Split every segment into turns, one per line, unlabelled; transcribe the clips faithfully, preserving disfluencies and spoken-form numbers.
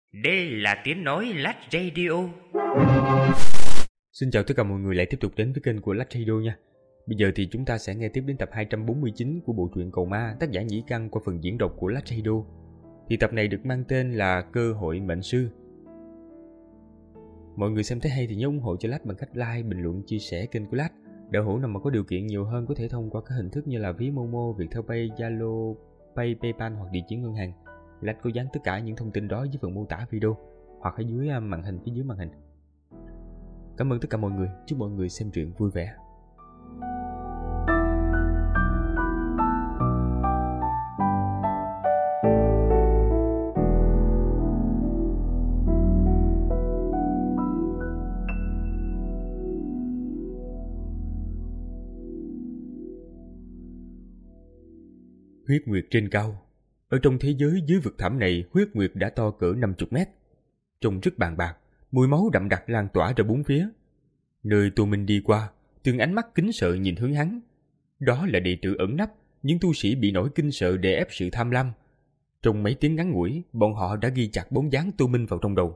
Đây là tiếng nói Lách Radio.
Xin chào tất cả mọi người lại tiếp tục đến với kênh của Lách Radio nha. Bây giờ thì chúng ta sẽ nghe tiếp đến tập hai trăm bốn mươi chín của bộ truyện Cầu Ma, tác giả Nhĩ Căn qua phần diễn đọc của Lách Radio. Thì tập này được mang tên là Cơ hội mệnh sư. Mọi người xem thấy hay thì nhớ ủng hộ cho Lách bằng cách like, bình luận, chia sẻ kênh của Lách. Đạo hữu nào mà có điều kiện nhiều hơn có thể thông qua các hình thức như là ví Momo, Viettel Pay, Zalo, Pay, PayPal hoặc địa chỉ ngân hàng. Lách có dán tất cả những thông tin đó dưới phần mô tả video hoặc ở dưới màn hình phía dưới màn hình. Cảm ơn tất cả mọi người, chúc mọi người xem truyện vui vẻ. Huyết nguyệt trên cao. Ở trong thế giới dưới vực thẳm này, huyết nguyệt đã to cỡ năm mươi mét. Trông rất bàn bạc, mùi máu đậm đặc lan tỏa ra bốn phía. Nơi Tô Minh đi qua, từng ánh mắt kính sợ nhìn hướng hắn. Đó là đệ tử ẩn nấp, những tu sĩ bị nỗi kinh sợ đè ép sự tham lam. Trong mấy tiếng ngắn ngủi, bọn họ đã ghi chặt bóng dáng Tô Minh vào trong đầu.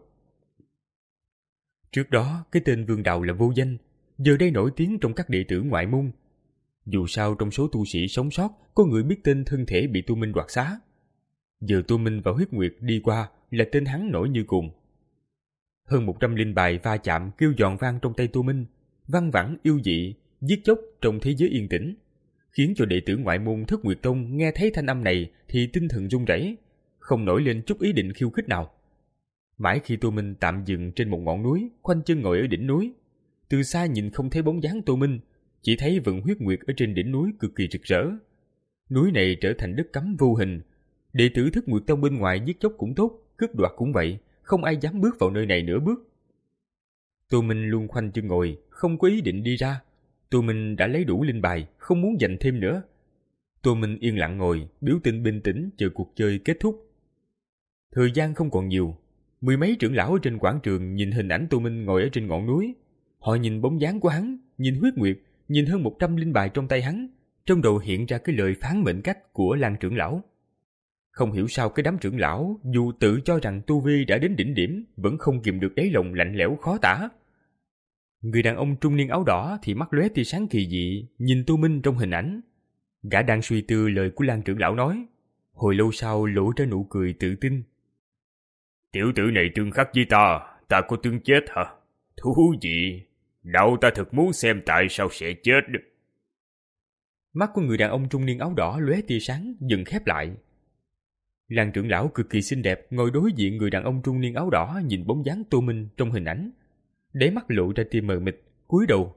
Trước đó, cái tên Vương Đạo là vô danh, giờ đây nổi tiếng trong các đệ tử ngoại môn. Dù sao trong số tu sĩ sống sót, có người biết tên thân thể bị Tô Minh đoạt xá. Giờ Tô Minh và huyết nguyệt đi qua là tên hắn nổi như cồn. Hơn một trăm linh bài va chạm kêu giòn vang trong tay Tô Minh, văng vẳng yêu dị, giết chóc trong thế giới yên tĩnh, khiến cho đệ tử ngoại môn Thất Nguyệt Tông nghe thấy thanh âm này thì tinh thần run rẩy, không nổi lên chút ý định khiêu khích nào. Mãi khi Tô Minh tạm dừng trên một ngọn núi, khoanh chân ngồi ở đỉnh núi, từ xa nhìn không thấy bóng dáng Tô Minh, chỉ thấy vầng huyết nguyệt ở trên đỉnh núi cực kỳ rực rỡ. Núi này trở thành đất cấm vô hình. Đệ tử Thất Nguyệt Tông bên ngoài giết chóc cũng tốt, cướp đoạt cũng vậy, không ai dám bước vào nơi này nửa bước. Tô Minh luôn khoanh chân ngồi, không có ý định đi ra. Tô Minh đã lấy đủ linh bài, không muốn giành thêm nữa. Tô Minh yên lặng ngồi, biểu tình bình tĩnh chờ cuộc chơi kết thúc. Thời gian không còn nhiều. Mười mấy trưởng lão ở trên quảng trường nhìn hình ảnh Tô Minh ngồi ở trên ngọn núi. Họ nhìn bóng dáng của hắn, nhìn huyết nguyệt, nhìn hơn một trăm linh bài trong tay hắn. Trong đầu hiện ra cái lời phán mệnh cách của Lan trưởng lão. Không hiểu sao cái đám trưởng lão dù tự cho rằng tu vi đã đến đỉnh điểm vẫn không kìm được đáy lòng lạnh lẽo khó tả. Người đàn ông trung niên áo đỏ thì mắt lóe tia sáng kỳ dị nhìn Tô Minh trong hình ảnh. Gã đang suy tư lời của Lan trưởng lão nói, hồi lâu sau lộ ra nụ cười tự tin. Tiểu tử này tương khắc với ta, ta có tương chết hả? Thú vị, đâu ta thật muốn xem tại sao sẽ chết. Mắt của người đàn ông trung niên áo đỏ lóe tia sáng dần khép lại. Lan trưởng lão cực kỳ xinh đẹp ngồi đối diện người đàn ông trung niên áo đỏ nhìn bóng dáng Tô Minh trong hình ảnh, đáy mắt lộ ra tia mờ mịt, cúi đầu.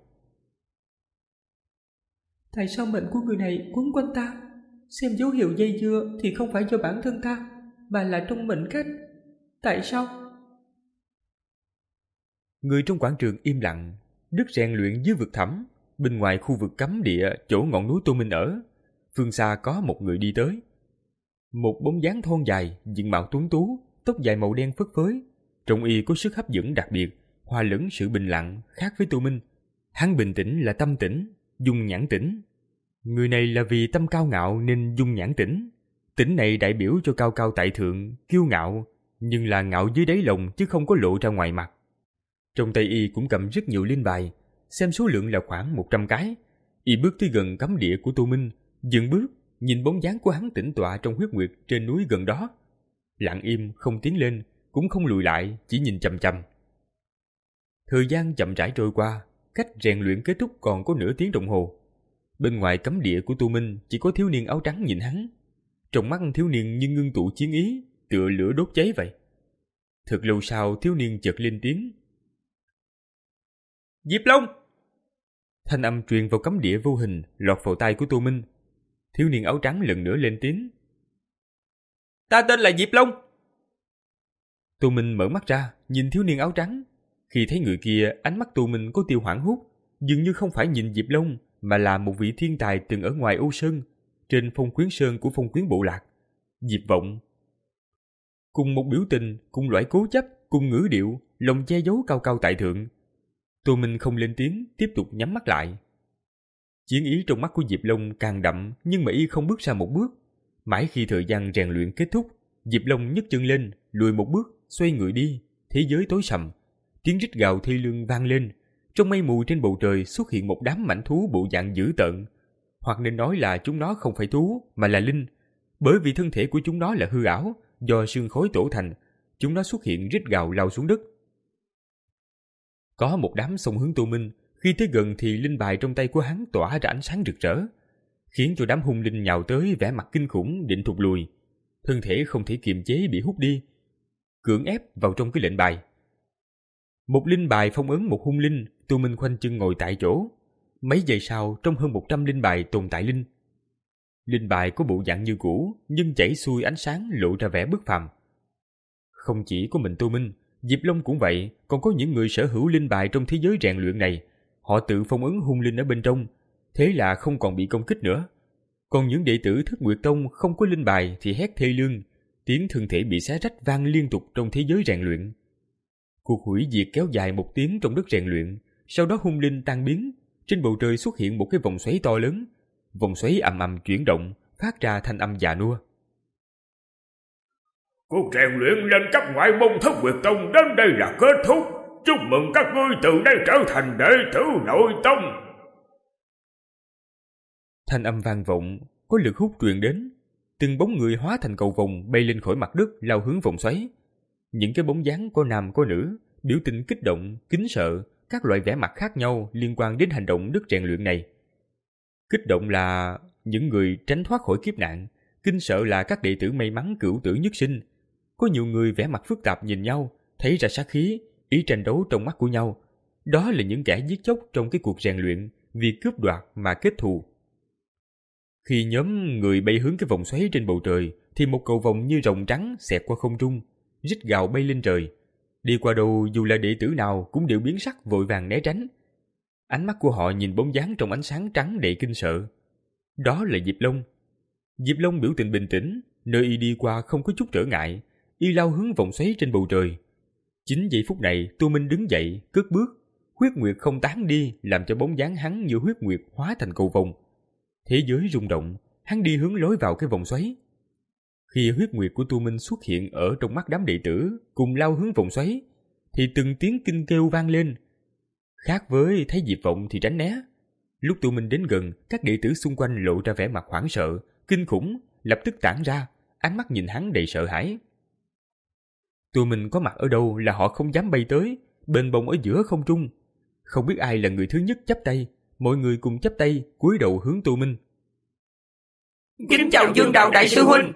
Tại sao mệnh của người này quấn quanh ta? Xem dấu hiệu dây dưa thì không phải do bản thân ta, mà là trong mệnh cách. Tại sao?
Người trong quảng trường im lặng. Đức rèn luyện dưới vực thẳm, bên ngoài khu vực cấm địa chỗ ngọn núi Tô Minh ở, phương xa có một người đi tới. Một bóng dáng thon dài, diện mạo tuấn tú, tóc dài màu đen phất phới, trông y có sức hấp dẫn đặc biệt, hòa lẫn sự bình lặng khác với Tô Minh. Hắn bình tĩnh là tâm tĩnh, dung nhãn tĩnh. Người này là vì tâm cao ngạo nên dung nhãn tĩnh. Tĩnh này đại biểu cho cao cao tại thượng, kiêu ngạo, nhưng là ngạo dưới đáy lòng chứ không có lộ ra ngoài mặt. Trong tay y cũng cầm rất nhiều linh bài, xem số lượng là khoảng một trăm cái. Y bước tới gần cấm địa của Tô Minh, dừng bước, nhìn bóng dáng của hắn tĩnh tọa trong huyết nguyệt trên núi gần đó. Lặng im, không tiến lên, cũng không lùi lại, chỉ nhìn chằm chằm. Thời gian chậm rãi trôi qua, cách rèn luyện kết thúc còn có nửa tiếng đồng hồ. Bên ngoài cấm địa của Tô Minh chỉ có thiếu niên áo trắng nhìn hắn. Trong mắt thiếu niên như ngưng tụ chiến ý, tựa lửa đốt cháy vậy. Thật lâu sau thiếu niên chợt lên tiếng. Diệp Long! Thanh âm truyền vào cấm địa vô hình, lọt vào tai của Tô Minh. Thiếu niên áo trắng lần nữa lên tiếng. Ta tên là Diệp Long. Tô Minh mở mắt ra, nhìn thiếu niên áo trắng. Khi thấy người kia, ánh mắt Tô Minh có tia hoảng hốt, dường như không phải nhìn Diệp Long, mà là một vị thiên tài từng ở ngoài Âu Sơn, trên Phong Quyến Sơn của Phong Quyến Bộ Lạc. Diệp Vọng. Cùng một biểu tình, cùng loại cố chấp, cùng ngữ điệu, lòng che giấu cao cao tại thượng. Tô Minh không lên tiếng, tiếp tục nhắm mắt lại. Chiến ý trong mắt của Diệp Long càng đậm, nhưng mà y không bước ra một bước. Mãi khi thời gian rèn luyện kết thúc, Diệp Long nhấc chân lên, lùi một bước, xoay người đi, thế giới tối sầm, tiếng rít gào thê lương vang lên. Trong mây mù trên bầu trời xuất hiện một đám mãnh thú bộ dạng dữ tợn, hoặc nên nói là chúng nó không phải thú mà là linh, bởi vì thân thể của chúng nó là hư ảo, do sương khói tổ thành. Chúng nó xuất hiện rít gào lao xuống đất. Có một đám xông hướng Tô Minh, khi tới gần thì linh bài trong tay của hắn tỏa ra ánh sáng rực rỡ, khiến cho đám hung linh nhào tới vẻ mặt kinh khủng định thụt lùi. Thân thể không thể kiềm chế bị hút đi, cưỡng ép vào trong cái lệnh bài. Một linh bài phong ấn một hung linh. Tô Minh khoanh chân ngồi tại chỗ. Mấy giây sau, trong hơn một trăm linh bài tồn tại linh. Linh bài có bộ dạng như cũ, nhưng chảy xuôi ánh sáng lộ ra vẻ bất phàm. Không chỉ có mình Tô Minh, Diệp Long cũng vậy, còn có những người sở hữu linh bài trong thế giới rèn luyện này. Họ tự phong ấn hung linh ở bên trong, thế là không còn bị công kích nữa. Còn những đệ tử Thất Nguyệt Tông không có linh bài thì hét thê lương, tiếng thân thể bị xé rách vang liên tục trong thế giới rèn luyện. Cuộc hủy diệt kéo dài một tiếng trong đất rèn luyện, sau đó hung linh tan biến. Trên bầu trời xuất hiện một cái vòng xoáy to lớn, vòng xoáy ầm ầm chuyển động, phát ra thanh âm già nua.
Cuộc rèn luyện lên cấp ngoại môn Thất Nguyệt Tông đến đây là kết thúc. Chúc mừng các ngươi từ đây trở thành đệ tử nội tông.
Thanh âm vang vọng, có lực hút truyền đến. Từng bóng người hóa thành cầu vồng bay lên khỏi mặt đất lao hướng vòng xoáy. Những cái bóng dáng có nam có nữ, biểu tình kích động, kính sợ, các loại vẻ mặt khác nhau liên quan đến hành động đất rèn luyện này. Kích động là những người tránh thoát khỏi kiếp nạn, kinh sợ là các đệ tử may mắn cửu tử nhất sinh. Có nhiều người vẻ mặt phức tạp nhìn nhau, thấy ra sát khí, ý tranh đấu trong mắt của nhau. Đó là những kẻ giết chóc trong cái cuộc rèn luyện, vì cướp đoạt mà kết thù. Khi nhóm người bay hướng cái vòng xoáy trên bầu trời, thì một cầu vồng như rồng trắng xẹt qua không trung, rít gào bay lên trời. Đi qua đâu dù là đệ tử nào cũng đều biến sắc vội vàng né tránh. Ánh mắt của họ nhìn bóng dáng trong ánh sáng trắng đầy kinh sợ. Đó là Diệp Long. Diệp Long biểu tình bình tĩnh, nơi y đi qua không có chút trở ngại, y lao hướng vòng xoáy trên bầu trời. Chính giây phút này, Tô Minh đứng dậy, cất bước. Huyết nguyệt không tán đi, làm cho bóng dáng hắn như huyết nguyệt hóa thành cầu vồng. Thế giới rung động, hắn đi hướng lối vào cái vòng xoáy. Khi huyết nguyệt của Tô Minh xuất hiện ở trong mắt đám đệ tử, cùng lao hướng vòng xoáy, thì từng tiếng kinh kêu vang lên. Khác với thấy Diệp Vọng thì tránh né. Lúc Tô Minh đến gần, các đệ tử xung quanh lộ ra vẻ mặt hoảng sợ, kinh khủng, lập tức tản ra, ánh mắt nhìn hắn đầy sợ hãi. Tô Minh có mặt ở đâu là họ không dám bay tới, bền bồng ở giữa không trung. Không biết ai là người thứ nhất chắp tay, mọi người cùng chắp tay, cúi đầu hướng Tô Minh.
Kính chào Dương Đào đại sư huynh.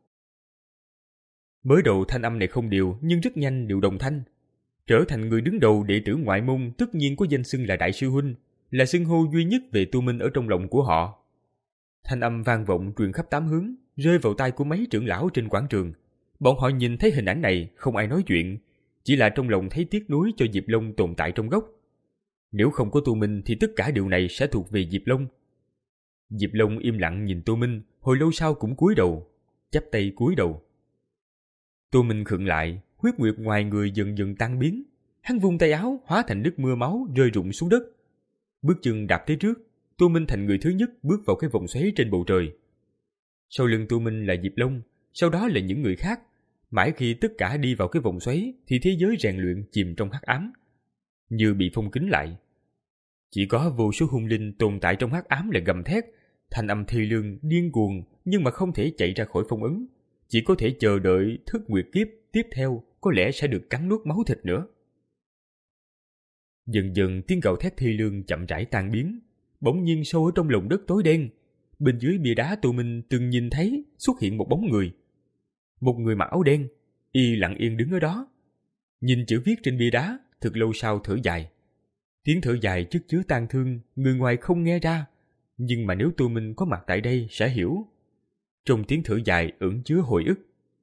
Mới đầu thanh âm này không đều, nhưng rất nhanh đều đồng thanh. Trở thành người đứng đầu đệ tử ngoại môn tất nhiên có danh xưng là đại sư huynh, là xưng hô duy nhất về Tô Minh ở trong lòng của họ. Thanh âm vang vọng truyền khắp tám hướng, rơi vào tai của mấy trưởng lão trên quảng trường. Bọn họ nhìn thấy hình ảnh này, không ai nói chuyện, chỉ là trong lòng thấy tiếc nuối cho Diệp Long tồn tại trong góc. Nếu không có Tô Minh thì tất cả điều này sẽ thuộc về Diệp Long. Diệp Long im lặng nhìn Tô Minh, hồi lâu sau cũng cúi đầu, chắp tay cúi đầu. Tô Minh khựng lại, huyết nguyệt ngoài người dần dần tan biến. Hắn vung tay áo hóa thành nước mưa máu rơi rụng xuống đất. Bước chân đạp tới trước, Tô Minh thành người thứ nhất bước vào cái vòng xoáy trên bầu trời. Sau lưng Tô Minh là Diệp Long, sau đó là những người khác. Mãi khi tất cả đi vào cái vòng xoáy thì thế giới rèn luyện chìm trong hắc ám, như bị phong kín lại. Chỉ có vô số hung linh tồn tại trong hắc ám là gầm thét, thanh âm thê lương điên cuồng, nhưng mà không thể chạy ra khỏi phong ấn, chỉ có thể chờ đợi thức nguyệt kiếp tiếp theo có lẽ sẽ được cắn nuốt máu thịt nữa. Dần dần tiếng gào thét thê lương chậm rãi tan biến, bỗng nhiên sâu ở trong lòng đất tối đen, bên dưới bia đá Tô Minh từng nhìn thấy xuất hiện một bóng người. Một người mặc áo đen, y lặng yên đứng ở đó, nhìn chữ viết trên bia đá, thực lâu sau thở dài. Tiếng thở dài chất chứa tang thương, người ngoài không nghe ra, nhưng mà nếu Tô Minh có mặt tại đây sẽ hiểu. Trong tiếng thở dài ẩn chứa hồi ức.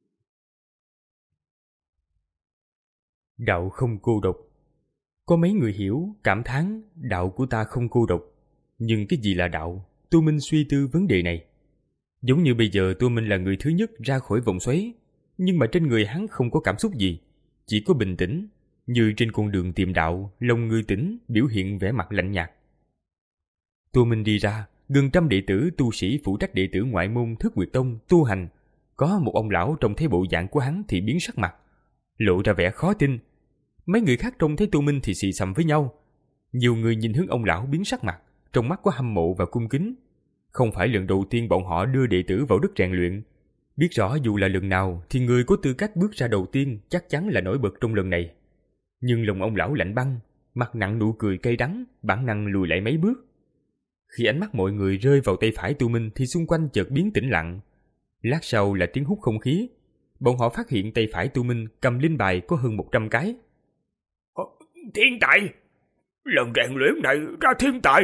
Đạo không cô độc. Có mấy người hiểu, cảm thán đạo của ta không cô độc. Nhưng cái gì là đạo? Tô Minh suy tư vấn đề này. Giống như bây giờ Tô Minh là người thứ nhất ra khỏi vòng xoáy, nhưng mà trên người hắn không có cảm xúc gì, chỉ có bình tĩnh, như trên con đường tìm đạo, lòng người tĩnh, biểu hiện vẻ mặt lạnh nhạt. Tô Minh đi ra, gần trăm đệ tử tu sĩ phụ trách đệ tử ngoại môn Thất Nguyệt Tông tu hành. Có một ông lão trông thấy bộ dạng của hắn thì biến sắc mặt. lộ ra vẻ khó tin. Mấy người khác trông thấy Tô Minh thì xì xầm với nhau. Nhiều người nhìn hướng ông lão biến sắc mặt, trong mắt có hâm mộ và cung kính. Không phải lần đầu tiên bọn họ đưa đệ tử vào đất rèn luyện. Biết rõ dù là lần nào thì người có tư cách bước ra đầu tiên chắc chắn là nổi bật trong lần này. Nhưng lòng ông lão lạnh băng, mặt nặng nụ cười cay đắng, bản năng lùi lại mấy bước. Khi ánh mắt mọi người rơi vào tay phải Tô Minh thì xung quanh chợt biến tĩnh lặng. Lát sau là tiếng hút không khí. Bọn họ phát hiện tay phải Tô Minh cầm linh bài có hơn một trăm cái.
Thiên tài! Lần rèn luyện này ra thiên tài!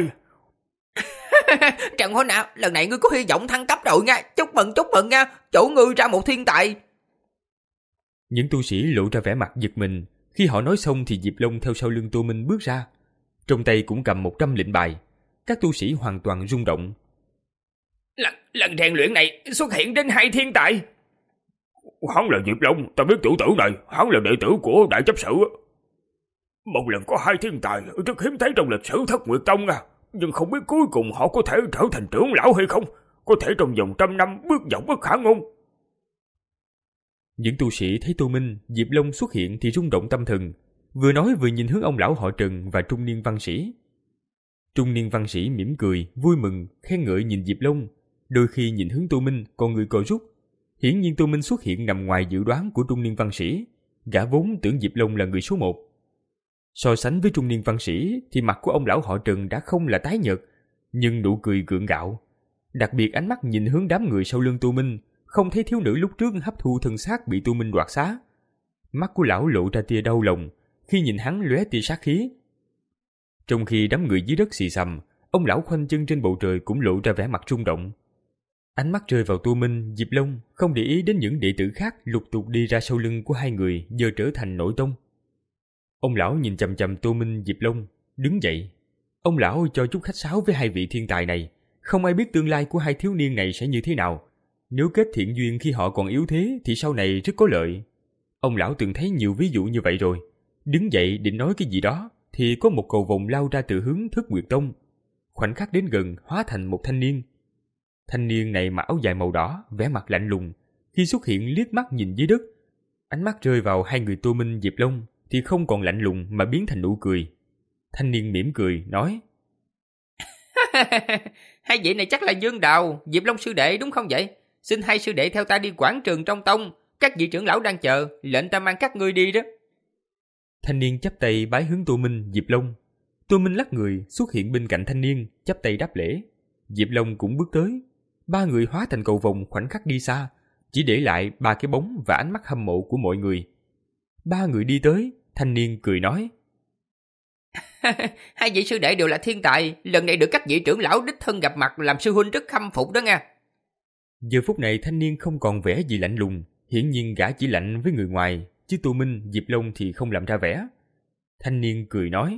Trần Huynh ạ, lần này ngươi có hy vọng thăng cấp rồi nha. Chúc mừng, chúc mừng nha. Chỗ ngươi ra một thiên tài.
Những tu sĩ lộ ra vẻ mặt giật mình. Khi họ nói xong thì Diệp Long theo sau lưng Tô Minh bước ra. Trong tay cũng cầm một trăm lệnh bài. Các tu sĩ hoàn toàn rung động.
Lần, lần rèn luyện này xuất hiện đến hai thiên tài. Hắn là Diệp Long, ta biết tiểu tử này. Hắn là đệ tử của Đại Chấp Sự. Một lần có hai thiên tài rất hiếm thấy trong lịch sử Thất Nguyệt Tông à. Nhưng không biết cuối cùng họ có thể trở thành trưởng lão hay không. Có thể trong vòng trăm năm bước vào bất khả ngôn.
Những tu sĩ thấy Tô Minh, Diệp Long xuất hiện thì rung động tâm thần. Vừa nói vừa nhìn hướng ông lão họ Trần và trung niên văn sĩ. Trung niên văn sĩ mỉm cười, vui mừng, khen ngợi nhìn Diệp Long. Đôi khi nhìn hướng Tô Minh, con người co rút. Hiển nhiên Tô Minh xuất hiện nằm ngoài dự đoán của trung niên văn sĩ. Gã vốn tưởng Diệp Long là người số một. So sánh với trung niên văn sĩ thì mặt của ông lão họ Trần đã không là tái nhợt, nhưng nụ cười gượng gạo. Đặc biệt ánh mắt nhìn hướng đám người sau lưng Tô Minh, không thấy thiếu nữ lúc trước hấp thu thân xác bị Tô Minh đoạt xá. Mắt của lão lộ ra tia đau lòng khi nhìn hắn lóe tia sát khí. Trong khi đám người dưới đất xì xầm, ông lão khoanh chân trên bầu trời cũng lộ ra vẻ mặt rung động. Ánh mắt rơi vào Tô Minh, Diệp Long, không để ý đến những đệ tử khác lục tục đi ra sau lưng của hai người giờ trở thành nội tông. Ông lão nhìn chằm chằm Tô Minh, Diệp Long, đứng dậy. Ông lão cho chút khách sáo với hai vị thiên tài này. Không ai biết tương lai của hai thiếu niên này sẽ như thế nào. Nếu kết thiện duyên khi họ còn yếu thế thì sau này rất có lợi. Ông lão từng thấy nhiều ví dụ như vậy rồi. Đứng dậy định nói cái gì đó thì có một cầu vồng lao ra từ hướng Thất Nguyệt Tông. Khoảnh khắc đến gần hóa thành một thanh niên. Thanh niên này mặc áo dài màu đỏ, vẻ mặt lạnh lùng. Khi xuất hiện liếc mắt nhìn dưới đất, ánh mắt rơi vào hai người Tô Minh, Diệp Long thì không còn lạnh lùng mà biến thành nụ cười. Thanh niên mỉm cười nói:
Hai vị này chắc là Dương Đào, Diệp Long sư đệ đúng không vậy? Xin hai sư đệ theo ta đi quảng trường trong tông. Các vị trưởng lão đang chờ, lệnh ta mang các ngươi đi đó.
Thanh niên chắp tay bái hướng Tô Minh, Diệp Long. Tô Minh lắc người xuất hiện bên cạnh thanh niên, chắp tay đáp lễ. Diệp Long cũng bước tới. Ba người hóa thành cầu vồng khoảnh khắc đi xa, chỉ để lại ba cái bóng và ánh mắt hâm mộ của mọi người. Ba người đi tới, thanh niên cười nói:
Hai vị sư đệ đều là thiên tài, lần này được các vị trưởng lão đích thân gặp mặt làm sư huynh rất khâm phục đó nha.
Giờ phút này thanh niên không còn vẻ gì lạnh lùng, hiển nhiên gã chỉ lạnh với người ngoài, chứ Tô Minh, Diệp Long thì không làm ra vẻ. Thanh niên cười nói: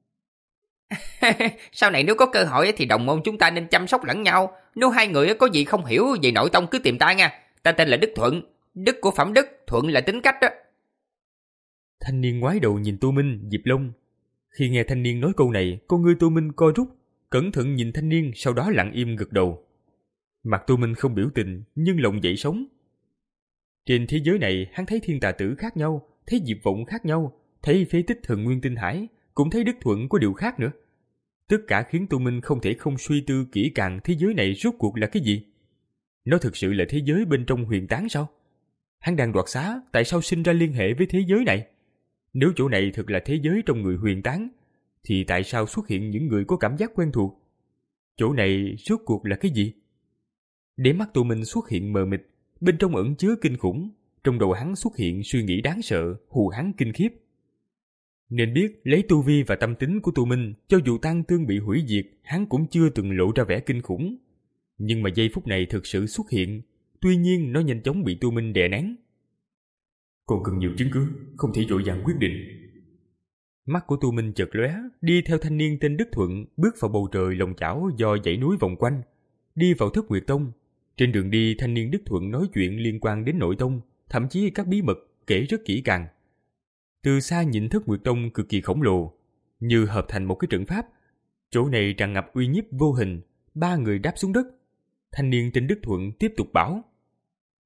Sau này nếu có cơ hội thì đồng môn chúng ta nên chăm sóc lẫn nhau. Nếu hai người có gì không hiểu về nội tông cứ tìm ta nha. Ta tên là Đức Thuận, Đức của phẩm đức, Thuận là tính cách đó.
Thanh niên ngoái đầu nhìn Tô Minh, Diệp Long. Khi nghe thanh niên nói câu này, con ngươi Tô Minh co rút, cẩn thận nhìn thanh niên, sau đó lặng im gật đầu. Mặt Tô Minh không biểu tình, nhưng lòng dậy sóng. Trên thế giới này, hắn thấy thiên tà tử khác nhau, thấy Diệp Vọng khác nhau, thấy phế tích thần Nguyên Tinh Hải, cũng thấy Đức Thuận có điều khác nữa. Tất cả khiến Tô Minh không thể không suy tư kỹ càng thế giới này rốt cuộc là cái gì. Nó thực sự là thế giới bên trong huyền tán sao? Hắn đang đoạt xá, tại sao sinh ra liên hệ với thế giới này? Nếu chỗ này thực là thế giới trong người huyền tán, thì tại sao xuất hiện những người có cảm giác quen thuộc? Chỗ này rốt cuộc là cái gì? Đế mắt Tô Minh xuất hiện mờ mịt, bên trong ẩn chứa kinh khủng. Trong đầu hắn xuất hiện suy nghĩ đáng sợ, hù hắn kinh khiếp. Nên biết lấy tu vi và tâm tính của Tô Minh, cho dù Tang Tương bị hủy diệt, hắn cũng chưa từng lộ ra vẻ kinh khủng. Nhưng mà giây phút này thực sự xuất hiện, tuy nhiên nó nhanh chóng bị Tô Minh đè nén. Còn cần nhiều chứng cứ, không thể vội vàng quyết định. Mắt của Tô Minh chợt lóe, đi theo thanh niên tên Đức Thuận, bước vào bầu trời lồng chảo do dãy núi vòng quanh, đi vào Thất Nguyệt Tông. Trên đường đi, thanh niên Đức Thuận nói chuyện liên quan đến nội tông, thậm chí các bí mật kể rất kỹ càng. Từ xa nhìn Thất Nguyệt Tông cực kỳ khổng lồ, như hợp thành một cái trận pháp. Chỗ này tràn ngập uy nhiếp vô hình. Ba người đáp xuống đất. Thanh niên tên Đức Thuận tiếp tục bảo: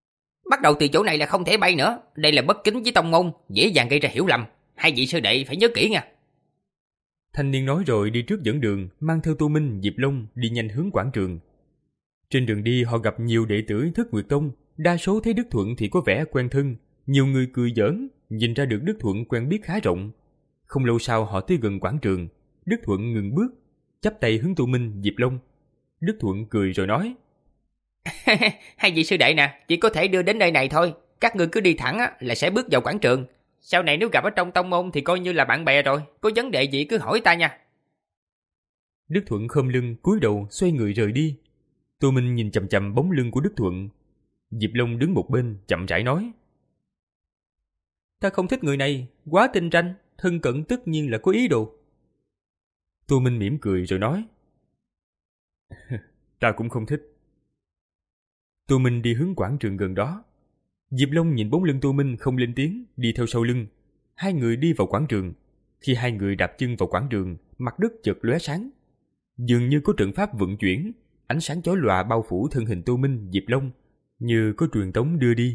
Bắt đầu từ chỗ này là không thể bay nữa. Đây là bất kính với tông môn, dễ dàng gây ra hiểu lầm. Hai vị sư đệ phải nhớ kỹ nha.
Thanh niên nói rồi đi trước dẫn đường, mang theo Tô Minh, Diệp Long đi nhanh hướng quảng trường. Trên đường đi họ gặp nhiều đệ tử Thất Nguyệt Tông, đa số thấy Đức Thuận thì có vẻ quen thân, nhiều người cười giỡn, nhìn ra được Đức Thuận quen biết khá rộng. Không lâu sau họ tới gần quảng trường, Đức Thuận ngừng bước, chắp tay hướng Tô Minh, Diệp Long. Đức Thuận cười rồi nói:
Hai vị sư đệ nè, chỉ có thể đưa đến nơi này thôi. Các ngươi cứ đi thẳng á, là sẽ bước vào quảng trường. Sau này nếu gặp ở trong tông môn thì coi như là bạn bè rồi. Có vấn đề gì cứ hỏi ta nha.
Đức Thuận khom lưng cúi đầu xoay người rời đi. Tô Minh nhìn chằm chằm bóng lưng của Đức Thuận. Diệp Long đứng một bên chậm rãi nói:
Ta không thích người này, quá tinh ranh, thân cận tất nhiên là có ý đồ.
Tô Minh mỉm cười rồi nói: Ta cũng không thích. Tô Minh đi hướng quảng trường gần đó. Diệp Long nhìn bóng lưng Tô Minh không lên tiếng, đi theo sau lưng. Hai người đi vào quảng trường. Khi hai người đạp chân vào quảng trường, mặt đất chợt lóe sáng. Dường như có trận pháp vận chuyển, ánh sáng chói lòa bao phủ thân hình Tô Minh, Diệp Long, như có truyền tống đưa đi.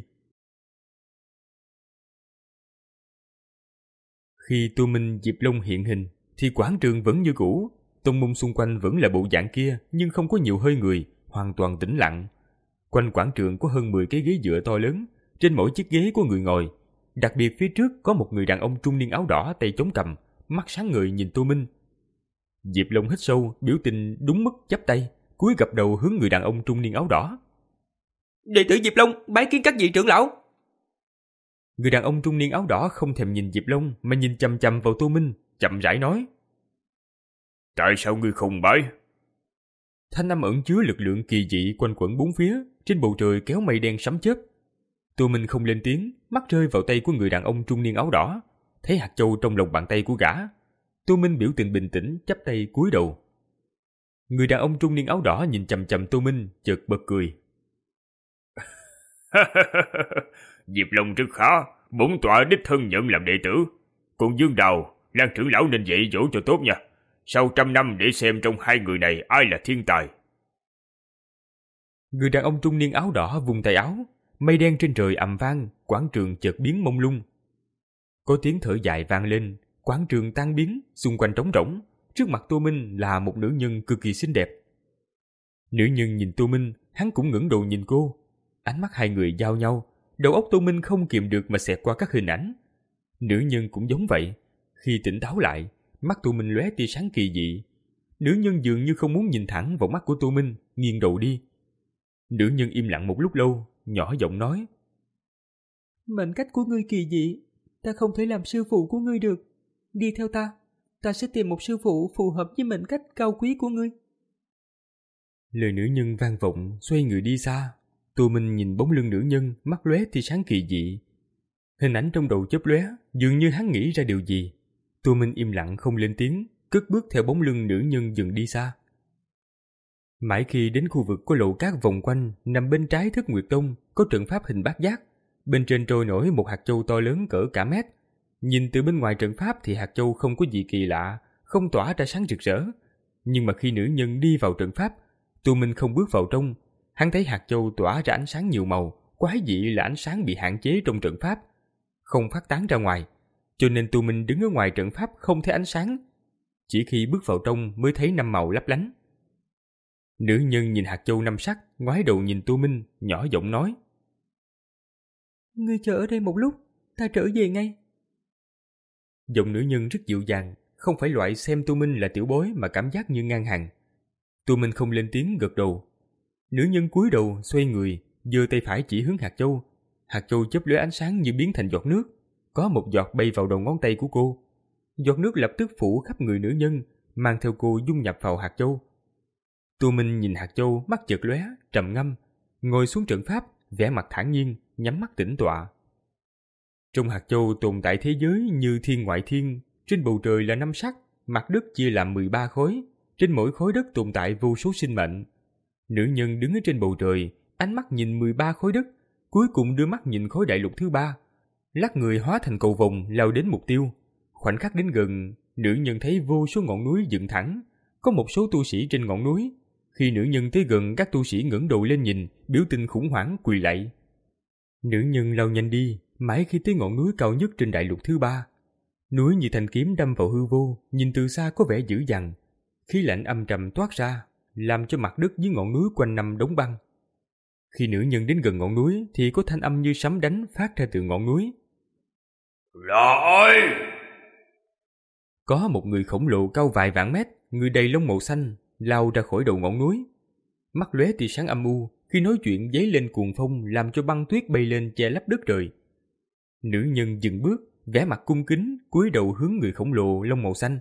Khi Tô Minh, Diệp Long hiện hình, thì quảng trường vẫn như cũ. Tông môn xung quanh vẫn là bộ dạng kia, nhưng không có nhiều hơi người, hoàn toàn tĩnh lặng. Quanh quảng trường có hơn mười cái ghế dựa to lớn, trên mỗi chiếc ghế có người ngồi. Đặc biệt phía trước có một người đàn ông trung niên áo đỏ tay chống cằm, mắt sáng ngời nhìn Tô Minh. Diệp Long hít sâu, biểu tình đúng mức chắp tay, cúi gập đầu hướng người đàn ông trung niên áo đỏ.
Đệ tử Diệp Long bái kiến các vị trưởng lão.
Người đàn ông trung niên áo đỏ không thèm nhìn Diệp Long mà nhìn chằm chằm vào Tô Minh, chậm rãi nói:
Tại sao ngươi không bái?
Thanh âm ẩn chứa lực lượng kỳ dị quanh quẩn bốn phía, trên bầu trời kéo mây đen sấm chớp. Tô Minh không lên tiếng, mắt rơi vào tay của người đàn ông trung niên áo đỏ, thấy hạt châu trong lòng bàn tay của gã. Tô Minh biểu tình bình tĩnh, chắp tay cúi đầu. Người đàn ông trung niên áo đỏ nhìn chằm chằm Tô Minh, chợt bật cười.
Diệp Long rất khá, bổn tọa đích thân nhận làm đệ tử. Còn Dương Đào, Lan trưởng lão nên dạy dỗ cho tốt nha. Sau trăm năm để xem trong hai người này ai là thiên tài.
Người đàn ông trung niên áo đỏ vung tay áo, mây đen trên trời ầm vang, quảng trường chợt biến mông lung. Có tiếng thở dài vang lên, quảng trường tan biến, xung quanh trống rỗng. Trước mặt Tô Minh là một nữ nhân cực kỳ xinh đẹp. Nữ nhân nhìn Tô Minh, hắn cũng ngẩng đầu nhìn cô. Ánh mắt hai người giao nhau, đầu óc Tô Minh không kiềm được mà xẹt qua các hình ảnh. Nữ nhân cũng giống vậy. Khi tỉnh táo lại, mắt Tô Minh lóe tia sáng kỳ dị. Nữ nhân dường như không muốn nhìn thẳng vào mắt của Tô Minh, nghiêng đầu đi. Nữ nhân im lặng một lúc lâu, nhỏ giọng nói:
Mệnh cách của ngươi kỳ dị, ta không thể làm sư phụ của ngươi được. Đi theo ta, ta sẽ tìm một sư phụ phù hợp với mệnh cách cao quý của ngươi.
Lời nữ nhân vang vọng, xoay người đi xa. Tô Minh nhìn bóng lưng nữ nhân, mắt lóe tia sáng kỳ dị. Hình ảnh trong đầu chớp lóe, dường như hắn nghĩ ra điều gì. Tô Minh im lặng không lên tiếng, cất bước theo bóng lưng nữ nhân dần đi xa. Mãi khi đến khu vực có lầu cát vòng quanh, nằm bên trái Thất Nguyệt Tông, có trận pháp hình bát giác. Bên trên trôi nổi một hạt châu to lớn cỡ cả mét. Nhìn từ bên ngoài trận pháp thì hạt châu không có gì kỳ lạ, không tỏa ra sáng rực rỡ. Nhưng mà khi nữ nhân đi vào trận pháp, Tô Minh không bước vào trong. Hắn thấy hạt châu tỏa ra ánh sáng nhiều màu, quái dị là ánh sáng bị hạn chế trong trận pháp, không phát tán ra ngoài. Cho nên Tô Minh đứng ở ngoài trận pháp không thấy ánh sáng. Chỉ khi bước vào trong mới thấy năm màu lấp lánh. Nữ nhân nhìn hạt châu năm sắc, ngoái đầu nhìn Tô Minh, nhỏ giọng nói:
Ngươi chờ ở đây một lúc, ta trở về ngay.
Giọng nữ nhân rất dịu dàng, không phải loại xem Tô Minh là tiểu bối mà cảm giác như ngang hàng. Tô Minh không lên tiếng, gật đầu. Nữ nhân cúi đầu xoay người, giơ tay phải chỉ hướng hạt châu. Hạt châu chớp lóe ánh sáng như biến thành giọt nước. Có một giọt bay vào đầu ngón tay của cô. Giọt nước lập tức phủ khắp người nữ nhân, mang theo cô dung nhập vào hạt châu. Tô Minh nhìn hạt châu, mắt chợt lóe, trầm ngâm, ngồi xuống trận pháp, vẻ mặt thản nhiên, nhắm mắt tĩnh tọa. Trong hạt châu tồn tại thế giới như thiên ngoại thiên, trên bầu trời là năm sắc, mặt đất chia làm mười ba khối, trên mỗi khối đất tồn tại vô số sinh mệnh. Nữ nhân đứng ở trên bầu trời, ánh mắt nhìn mười ba khối đất, cuối cùng đưa mắt nhìn khối đại lục thứ ba, lắc người hóa thành cầu vồng lao đến mục tiêu. Khoảnh khắc đến gần, nữ nhân thấy vô số ngọn núi dựng thẳng, có một số tu sĩ trên ngọn núi. Khi nữ nhân tới gần, các tu sĩ ngẩng đầu lên nhìn, biểu tình khủng hoảng quỳ lạy. Nữ nhân lao nhanh đi, mãi khi tới ngọn núi cao nhất trên đại lục thứ ba. Núi như thanh kiếm đâm vào hư vô, nhìn từ xa có vẻ dữ dằn. Khí lạnh âm trầm toát ra, làm cho mặt đất dưới ngọn núi quanh năm đóng băng. Khi nữ nhân đến gần ngọn núi thì có thanh âm như sấm đánh phát ra từ ngọn núi.
Là ai?
Có một người khổng lồ cao vài vạn mét, người đầy lông màu xanh, lao ra khỏi đầu ngọn núi. Mắt lóe tia sáng âm u, khi nói chuyện dấy lên cuồng phong làm cho băng tuyết bay lên che lấp đất trời. Nữ nhân dừng bước, vẻ mặt cung kính, cúi đầu hướng người khổng lồ lông màu xanh.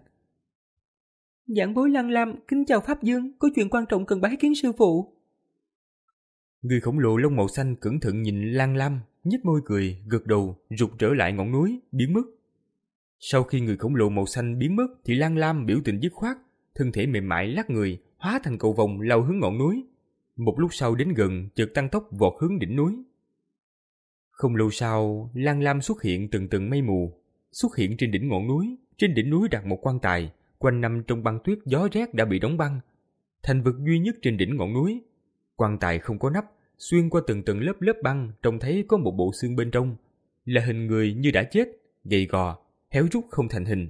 Giảng bối Lăng Lam, kính chào Pháp Dương, có chuyện quan trọng cần bái kiến sư phụ.
Người khổng lồ lông màu xanh cẩn thận nhìn Lăng Lam, nhếch môi cười, gật đầu, rụt trở lại ngọn núi, biến mất. Sau khi người khổng lồ màu xanh biến mất thì Lăng Lam biểu tình dứt khoát, thân thể mềm mại lắc người, hóa thành cầu vồng lao hướng ngọn núi. Một lúc sau đến gần, chợt tăng tốc vọt hướng đỉnh núi. Không lâu sau, Lăng Lam xuất hiện từng tầng mây mù, xuất hiện trên đỉnh ngọn núi. Trên đỉnh núi đặt một quan tài, quanh năm trong băng tuyết gió rét đã bị đóng băng. Thành vật duy nhất trên đỉnh ngọn núi. Quan tài không có nắp, xuyên qua từng tầng lớp lớp băng, trông thấy có một bộ xương bên trong, là hình người như đã chết, gầy gò, héo rút không thành hình.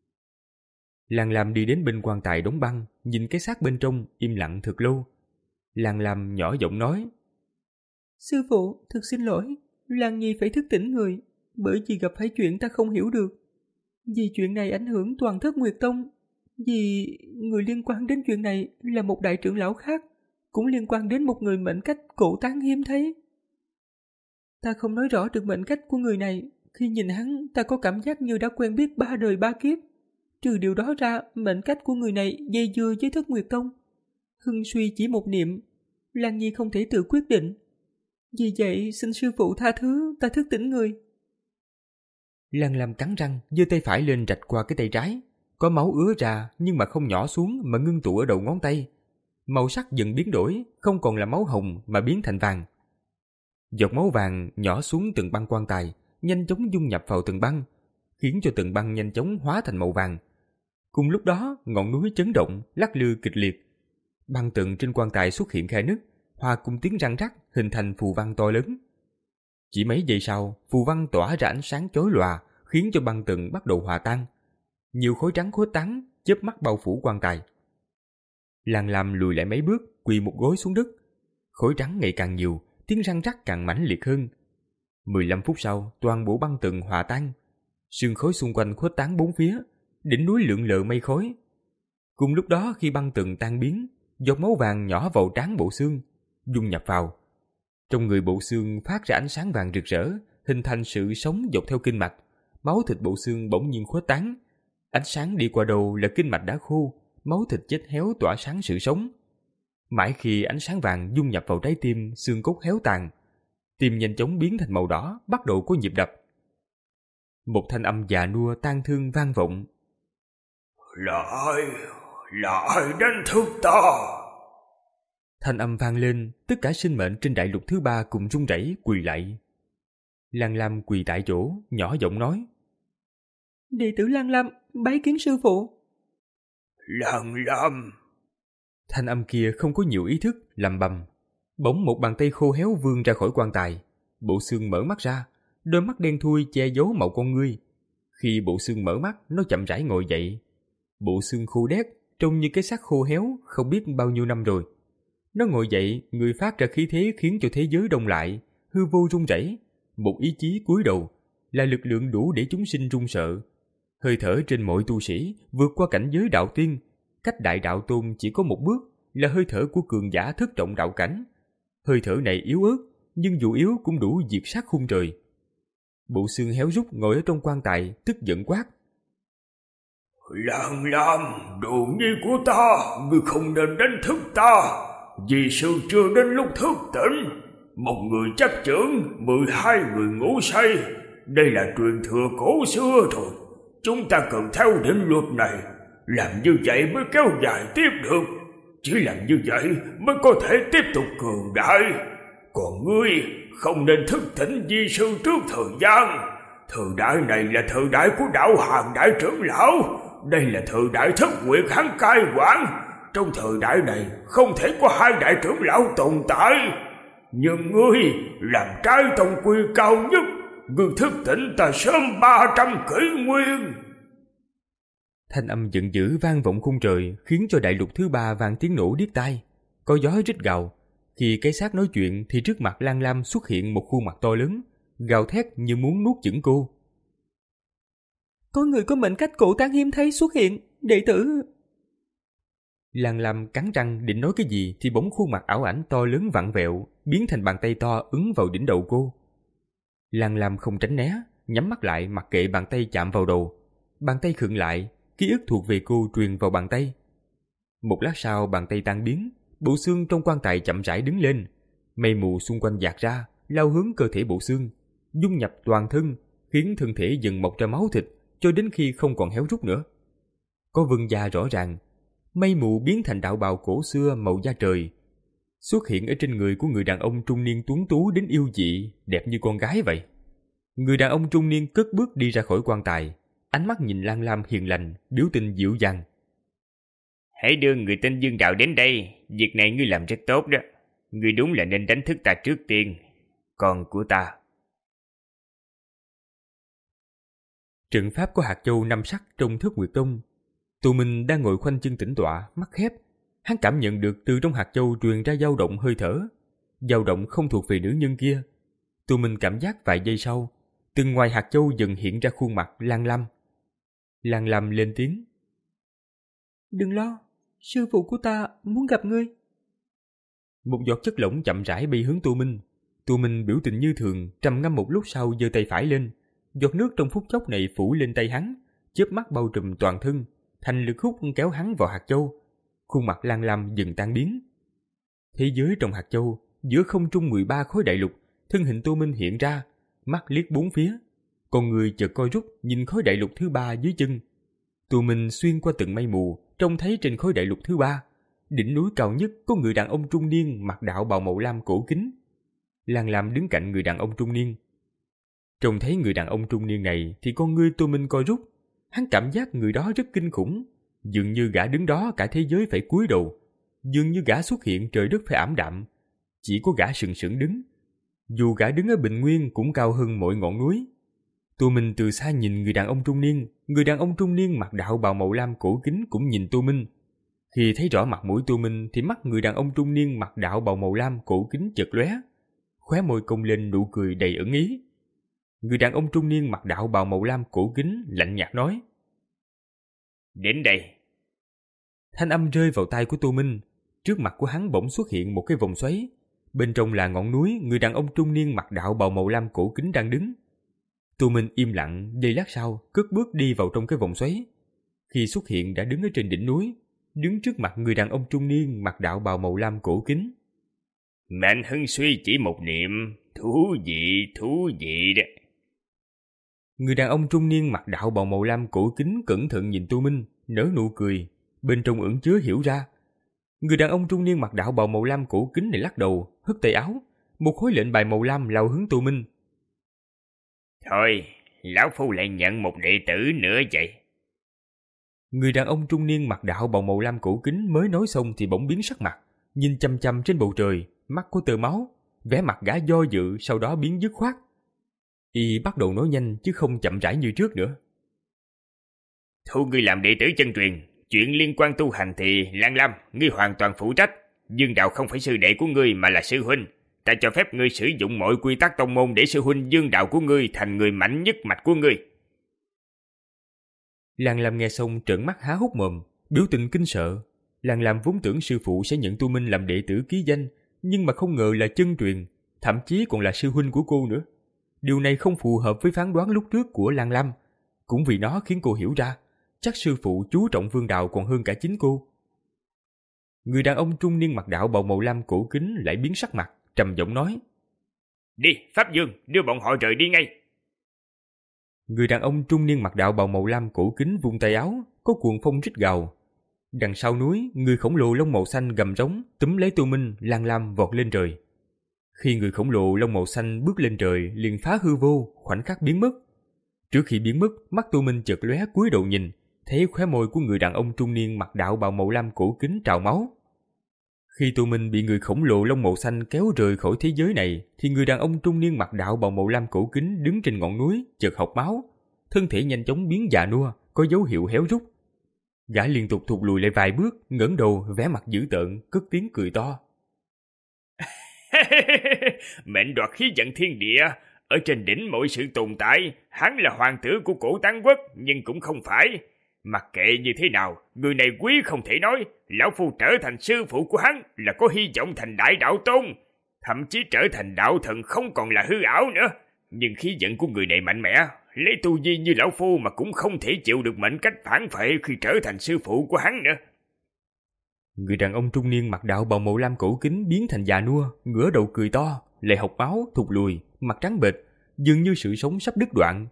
Lăng Lam đi đến bên quan tài đóng băng, nhìn cái xác bên trong, im lặng thật lâu. Lăng Lam nhỏ giọng nói:
Sư phụ, thật xin lỗi, Lan Nhi phải thức tỉnh người, bởi vì gặp phải chuyện ta không hiểu được. Vì chuyện này ảnh hưởng toàn thất Nguyệt Tông. Vì người liên quan đến chuyện này là một đại trưởng lão khác, cũng liên quan đến một người mệnh cách cổ tán hiếm thấy. Ta không nói rõ được mệnh cách của người này, khi nhìn hắn ta có cảm giác như đã quen biết ba đời ba kiếp. Trừ điều đó ra, mệnh cách của người này dây dưa với thất Nguyệt Tông. Hưng suy chỉ một niệm, Lan Nhi không thể tự quyết định. Vì vậy xin sư phụ tha thứ, ta thức tỉnh người.
Lăng Lam cắn răng, giơ tay phải lên rạch qua cái tay trái. Có máu ứa ra nhưng mà không nhỏ xuống mà ngưng tụ ở đầu ngón tay. Màu sắc dần biến đổi, không còn là máu hồng mà biến thành vàng. Giọt máu vàng nhỏ xuống từng băng quan tài, nhanh chóng dung nhập vào từng băng, khiến cho từng băng nhanh chóng hóa thành màu vàng. Cùng lúc đó, ngọn núi chấn động, lắc lư kịch liệt. Băng tầng trên quan tài xuất hiện khe nứt, hòa cùng tiếng răng rắc hình thành phù văn to lớn. Chỉ mấy giây sau, phù văn tỏa ra ánh sáng chói lòa, khiến cho băng tầng bắt đầu hòa tan. Nhiều khối trắng khuếch tán, chớp mắt bao phủ quan tài. Lăng Lam lùi lại mấy bước, quỳ một gối xuống đất. Khối trắng ngày càng nhiều, tiếng răng rắc càng mãnh liệt hơn. mười lăm phút sau, toàn bộ băng tầng hòa tan. Sương khói xung quanh khuếch tán bốn phía, đỉnh núi lượn lờ mây khói. Cùng lúc đó khi băng tầng tan biến, giọt máu vàng nhỏ vào trán bộ xương, dung nhập vào. Trong người bộ xương phát ra ánh sáng vàng rực rỡ, hình thành sự sống dọc theo kinh mạch. Máu thịt bộ xương bỗng nhiên khuếch tán. Ánh sáng đi qua đầu là kinh mạch đã khô, máu thịt chết héo tỏa sáng sự sống. Mãi khi ánh sáng vàng dung nhập vào trái tim, xương cốt héo tàn. Tim nhanh chóng biến thành màu đỏ, bắt đầu có nhịp đập. Một thanh âm già nua tang thương vang vọng.
Là ai? Là ai đánh thức ta?
Thanh âm vang lên, tất cả sinh mệnh trên đại lục thứ ba cùng run rẩy quỳ lại. Lăng Lam quỳ tại chỗ, nhỏ giọng nói:
Đệ tử Lăng Lam, bái kiến sư phụ.
Lăng Lam.
Thanh âm kia không có nhiều ý thức, lầm bầm. Bỗng một bàn tay khô héo vươn ra khỏi quan tài. Bộ xương mở mắt ra, đôi mắt đen thui che giấu màu con ngươi. Khi bộ xương mở mắt, nó chậm rãi ngồi dậy. Bộ xương khô đét, trông như cái xác khô héo, không biết bao nhiêu năm rồi. Nó ngồi dậy, người phát ra khí thế khiến cho thế giới đông lại, hư vô rung rẩy. Một ý chí cúi đầu là lực lượng đủ để chúng sinh run sợ. Hơi thở trên mọi tu sĩ vượt qua cảnh giới đạo tiên, cách đại đạo tôn chỉ có một bước, là hơi thở của cường giả thất trọng đạo cảnh. Hơi thở này yếu ớt, nhưng dù yếu cũng đủ diệt sát khung trời. Bộ xương héo rút ngồi ở trong quan tài, tức giận quát:
Lăng Lam, đồ nhi của ta, ngươi không nên đánh thức ta. Vì sư chưa đến lúc thức tỉnh. Một người chấp chưởng, mười hai người ngủ say. Đây là truyền thừa cổ xưa rồi. Chúng ta cần theo định luật này. Làm như vậy mới kéo dài tiếp được. Chỉ làm như vậy mới có thể tiếp tục cường đại. Còn ngươi không nên thức tỉnh di sư trước thời gian. Thời đại này là thời đại của đạo hàng đại trưởng lão. Đây là thời đại thất nguyệt hắn cai quản. Trong thời đại này không thể có hai đại trưởng lão tồn tại. Nhưng ngươi làm trái tông quy cao nhất, ngươi thức tỉnh ta sớm ba trăm kỷ nguyên.
Thanh âm giận dữ vang vọng khung trời, khiến cho đại lục thứ ba vang tiếng nổ điếc tai. Có gió rít gào. Khi cái xác nói chuyện thì trước mặt Lan Lam xuất hiện một khuôn mặt to lớn, gào thét như muốn nuốt chửng cô.
Có người có mệnh cách cổ tán hiếm thấy xuất hiện, đệ tử.
Lan Lam cắn răng định nói cái gì thì bỗng khuôn mặt ảo ảnh to lớn vặn vẹo, biến thành bàn tay to ấn vào đỉnh đầu cô. Lan Lam không tránh né, nhắm mắt lại mặc kệ bàn tay chạm vào đầu. Bàn tay khựng lại, ký ức thuộc về cô truyền vào bàn tay. Một lát sau bàn tay tan biến, bộ xương trong quan tài chậm rãi đứng lên. Mây mù xung quanh dạt ra, lao hướng cơ thể bộ xương, dung nhập toàn thân, khiến thân thể dần mọc ra máu thịt cho đến khi không còn héo rút nữa. Có vân da rõ ràng, mây mù biến thành đạo bào cổ xưa màu da trời, xuất hiện ở trên người của người đàn ông trung niên tuấn tú đến yêu dị, đẹp như con gái vậy. Người đàn ông trung niên cất bước đi ra khỏi quan tài, ánh mắt nhìn Lan Lam hiền lành, biểu tình dịu dàng.
Hãy đưa người tên Dương Đạo đến đây, việc này ngươi làm rất tốt đó. Ngươi đúng là nên đánh thức ta trước tiên, con của ta.
Trận pháp có hạt châu năm sắc trong Thất Nguyệt Tông. Tù Minh đang ngồi khoanh chân tĩnh tọa, mắt khép. Hắn cảm nhận được từ trong hạt châu truyền ra dao động hơi thở. Dao động không thuộc về nữ nhân kia. Tù Minh cảm giác vài giây sau, từ ngoài hạt châu dần hiện ra khuôn mặt Lan Lam. Lan Lam lên tiếng.
Đừng lo, sư phụ của ta muốn gặp ngươi.
Một giọt chất lỏng chậm rãi bay hướng Tù Minh. Tù Minh biểu tình như thường, trầm ngâm một lúc sau giơ tay phải lên. Giọt nước trong phút chốc này phủ lên tay hắn, chớp mắt bao trùm toàn thân, thành lực hút kéo hắn vào hạt châu. Khuôn mặt Lan Lam dần tan biến. Thế giới trong hạt châu, giữa không trung mười ba khối đại lục, thân hình Tô Minh hiện ra, mắt liếc bốn phía. Con người chợt co rút nhìn khối đại lục thứ ba dưới chân. Tô Minh xuyên qua từng mây mù, trông thấy trên khối đại lục thứ ba, đỉnh núi cao nhất có người đàn ông trung niên mặc đạo bào màu lam cổ kính. Lan Lam đứng cạnh người đàn ông trung niên. Trông thấy người đàn ông trung niên này thì con ngươi Tô Minh co rút. Hắn cảm giác người đó rất kinh khủng. Dường như gã đứng đó cả thế giới phải cúi đầu. Dường như gã xuất hiện trời đất phải ảm đạm. Chỉ có gã sừng sững đứng. Dù gã đứng ở bình nguyên cũng cao hơn mọi ngọn núi. Tô Minh từ xa nhìn người đàn ông trung niên. Người đàn ông trung niên mặc đạo bào màu lam cổ kính cũng nhìn Tô Minh. Khi thấy rõ mặt mũi Tô Minh thì mắt người đàn ông trung niên mặc đạo bào màu lam cổ kính chợt lóe, khóe môi cong lên nụ cười đầy ẩn ý. Người đàn ông trung niên mặc đạo bào màu lam cổ kính lạnh nhạt nói:
Đến đây.
Thanh âm rơi vào tai của Tô Minh. Trước mặt của hắn bỗng xuất hiện một cái vòng xoáy. Bên trong là ngọn núi người đàn ông trung niên mặc đạo bào màu lam cổ kính đang đứng. Tô Minh im lặng, giây lát sau cất bước đi vào trong cái vòng xoáy. Khi xuất hiện đã đứng ở trên đỉnh núi, đứng trước mặt người đàn ông trung niên mặc đạo bào màu lam cổ kính.
Mạnh hưng suy chỉ một niệm, thú vị, thú vị đấy.
Người đàn ông trung niên mặc đạo bào màu lam cổ kính cẩn thận nhìn Tô Minh, nở nụ cười, bên trong ẩn chứa hiểu ra. Người đàn ông trung niên mặc đạo bào màu lam cổ kính này lắc đầu, hất tay áo, một khối lệnh bài màu lam lao hướng Tô Minh.
Thôi, lão phu lại nhận một đệ tử nữa vậy.
Người đàn ông trung niên mặc đạo bào màu lam cổ kính mới nói xong thì bỗng biến sắc mặt, nhìn chăm chăm trên bầu trời, mắt có tơ máu, vẻ mặt gã do dự, sau đó biến dứt khoát. Y bắt đầu nói nhanh chứ không chậm rãi như trước nữa.
Thu ngươi làm đệ tử chân truyền, chuyện liên quan tu hành thì Lan Lam, ngươi hoàn toàn phụ trách. Dương Đạo không phải sư đệ của ngươi mà là sư huynh. Ta cho phép ngươi sử dụng mọi quy tắc tông môn để sư huynh Dương Đạo của ngươi thành người mạnh nhất mạch của ngươi.
Lan Lam nghe xong trợn mắt há hốc mồm, biểu tình kinh sợ. Lan Lam vốn tưởng sư phụ sẽ nhận Tô Minh làm đệ tử ký danh, nhưng mà không ngờ là chân truyền, thậm chí còn là sư huynh của cô nữa. Điều này không phù hợp với phán đoán lúc trước của Lan Lam. Cũng vì nó khiến cô hiểu ra, chắc sư phụ chú trọng Vương Đạo còn hơn cả chính cô. Người đàn ông trung niên mặc đạo bào màu lam cổ kính lại biến sắc mặt, trầm giọng nói:
Đi, Pháp Dương, đưa bọn họ rời đi ngay.
Người đàn ông trung niên mặc đạo bào màu lam cổ kính vung tay áo, có cuồng phong rít gào. Đằng sau núi, người khổng lồ lông màu xanh gầm rống, túm lấy Tô Minh, Lan Lam vọt lên trời. Khi người khổng lồ lông màu xanh bước lên trời, liền phá hư vô, khoảnh khắc biến mất. Trước khi biến mất, mắt Tô Minh chợt lóe cúi đầu nhìn, thấy khóe môi của người đàn ông trung niên mặc đạo bào màu lam cổ kính trào máu. Khi Tô Minh bị người khổng lồ lông màu xanh kéo rời khỏi thế giới này, thì người đàn ông trung niên mặc đạo bào màu lam cổ kính đứng trên ngọn núi chợt hộc máu, thân thể nhanh chóng biến già nua, có dấu hiệu héo rút. Gã liên tục thụt lùi lại vài bước, ngẩng đầu vẻ mặt dữ tợn, cất tiếng cười to.
Mệnh đoạt khí vận thiên địa, ở trên đỉnh mọi sự tồn tại, hắn là hoàng tử của cổ Tán Quốc, nhưng cũng không phải. Mặc kệ như thế nào, người này quý không thể nói, lão phu trở thành sư phụ của hắn là có hy vọng thành đại đạo tôn, thậm chí trở thành đạo thần không còn là hư ảo nữa. Nhưng khí vận của người này mạnh mẽ, lấy tu vi như lão phu mà cũng không thể chịu được mệnh cách phản phệ khi trở thành sư phụ của hắn nữa.
Người đàn ông trung niên mặc đạo bào màu lam cổ kính biến thành già nua, ngửa đầu cười to, lại hộc máu, thụt lùi, mặt trắng bệch, dường như sự sống sắp đứt đoạn.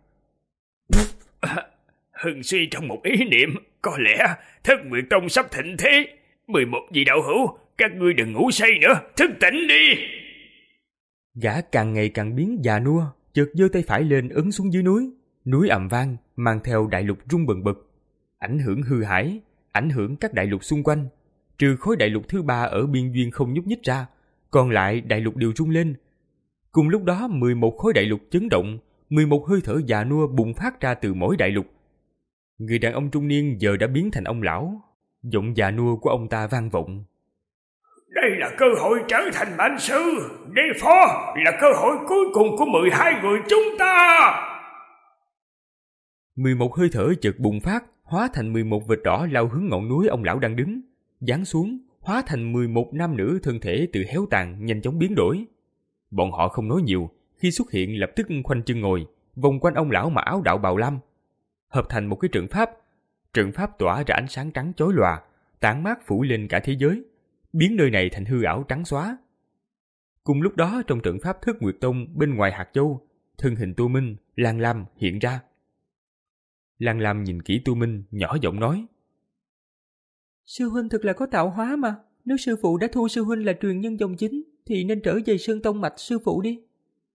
Hưng suy trong một ý niệm, có lẽ Thất Nguyệt Tông sắp thịnh thế. Mười một vị đạo hữu, các ngươi đừng ngủ say nữa, thức tỉnh đi.
Gã càng ngày càng biến già nua, chợt giơ tay phải lên ấn xuống dưới núi. Núi ầm vang, mang theo đại lục rung bần bật, ảnh hưởng hư hải, ảnh hưởng các đại lục xung quanh. Trừ khối đại lục thứ ba ở biên duyên không nhúc nhích ra, còn lại đại lục đều rung lên. Cùng lúc đó mười một khối đại lục chấn động, mười một hơi thở già nua bùng phát ra từ mỗi đại lục. Người đàn ông trung niên giờ đã biến thành ông lão, giọng già nua của ông ta vang vọng.
Đây là cơ hội trở thành mạnh sư, đề phó là cơ hội cuối cùng của mười hai người chúng ta.
mười một hơi thở chợt bùng phát, hóa thành mười một vệt đỏ lao hướng ngọn núi ông lão đang đứng, giáng xuống, hóa thành mười một nam nữ thân thể từ héo tàn nhanh chóng biến đổi. Bọn họ không nói nhiều, khi xuất hiện lập tức khoanh chân ngồi, vòng quanh ông lão mặc áo đạo bào lam, hợp thành một cái trận pháp. Trận pháp tỏa ra ánh sáng trắng chói lòa, tản mát phủ lên cả thế giới, biến nơi này thành hư ảo trắng xóa. Cùng lúc đó trong trận pháp Thất Nguyệt Tông bên ngoài hạt châu, thân hình Tô Minh, Lan Lam hiện ra. Lan Lam nhìn kỹ Tô Minh, nhỏ giọng nói:
Sư huynh thực là có tạo hóa mà. Nếu sư phụ đã thu sư huynh là truyền nhân dòng chính, thì nên trở về Sơn Tông mạch sư phụ đi.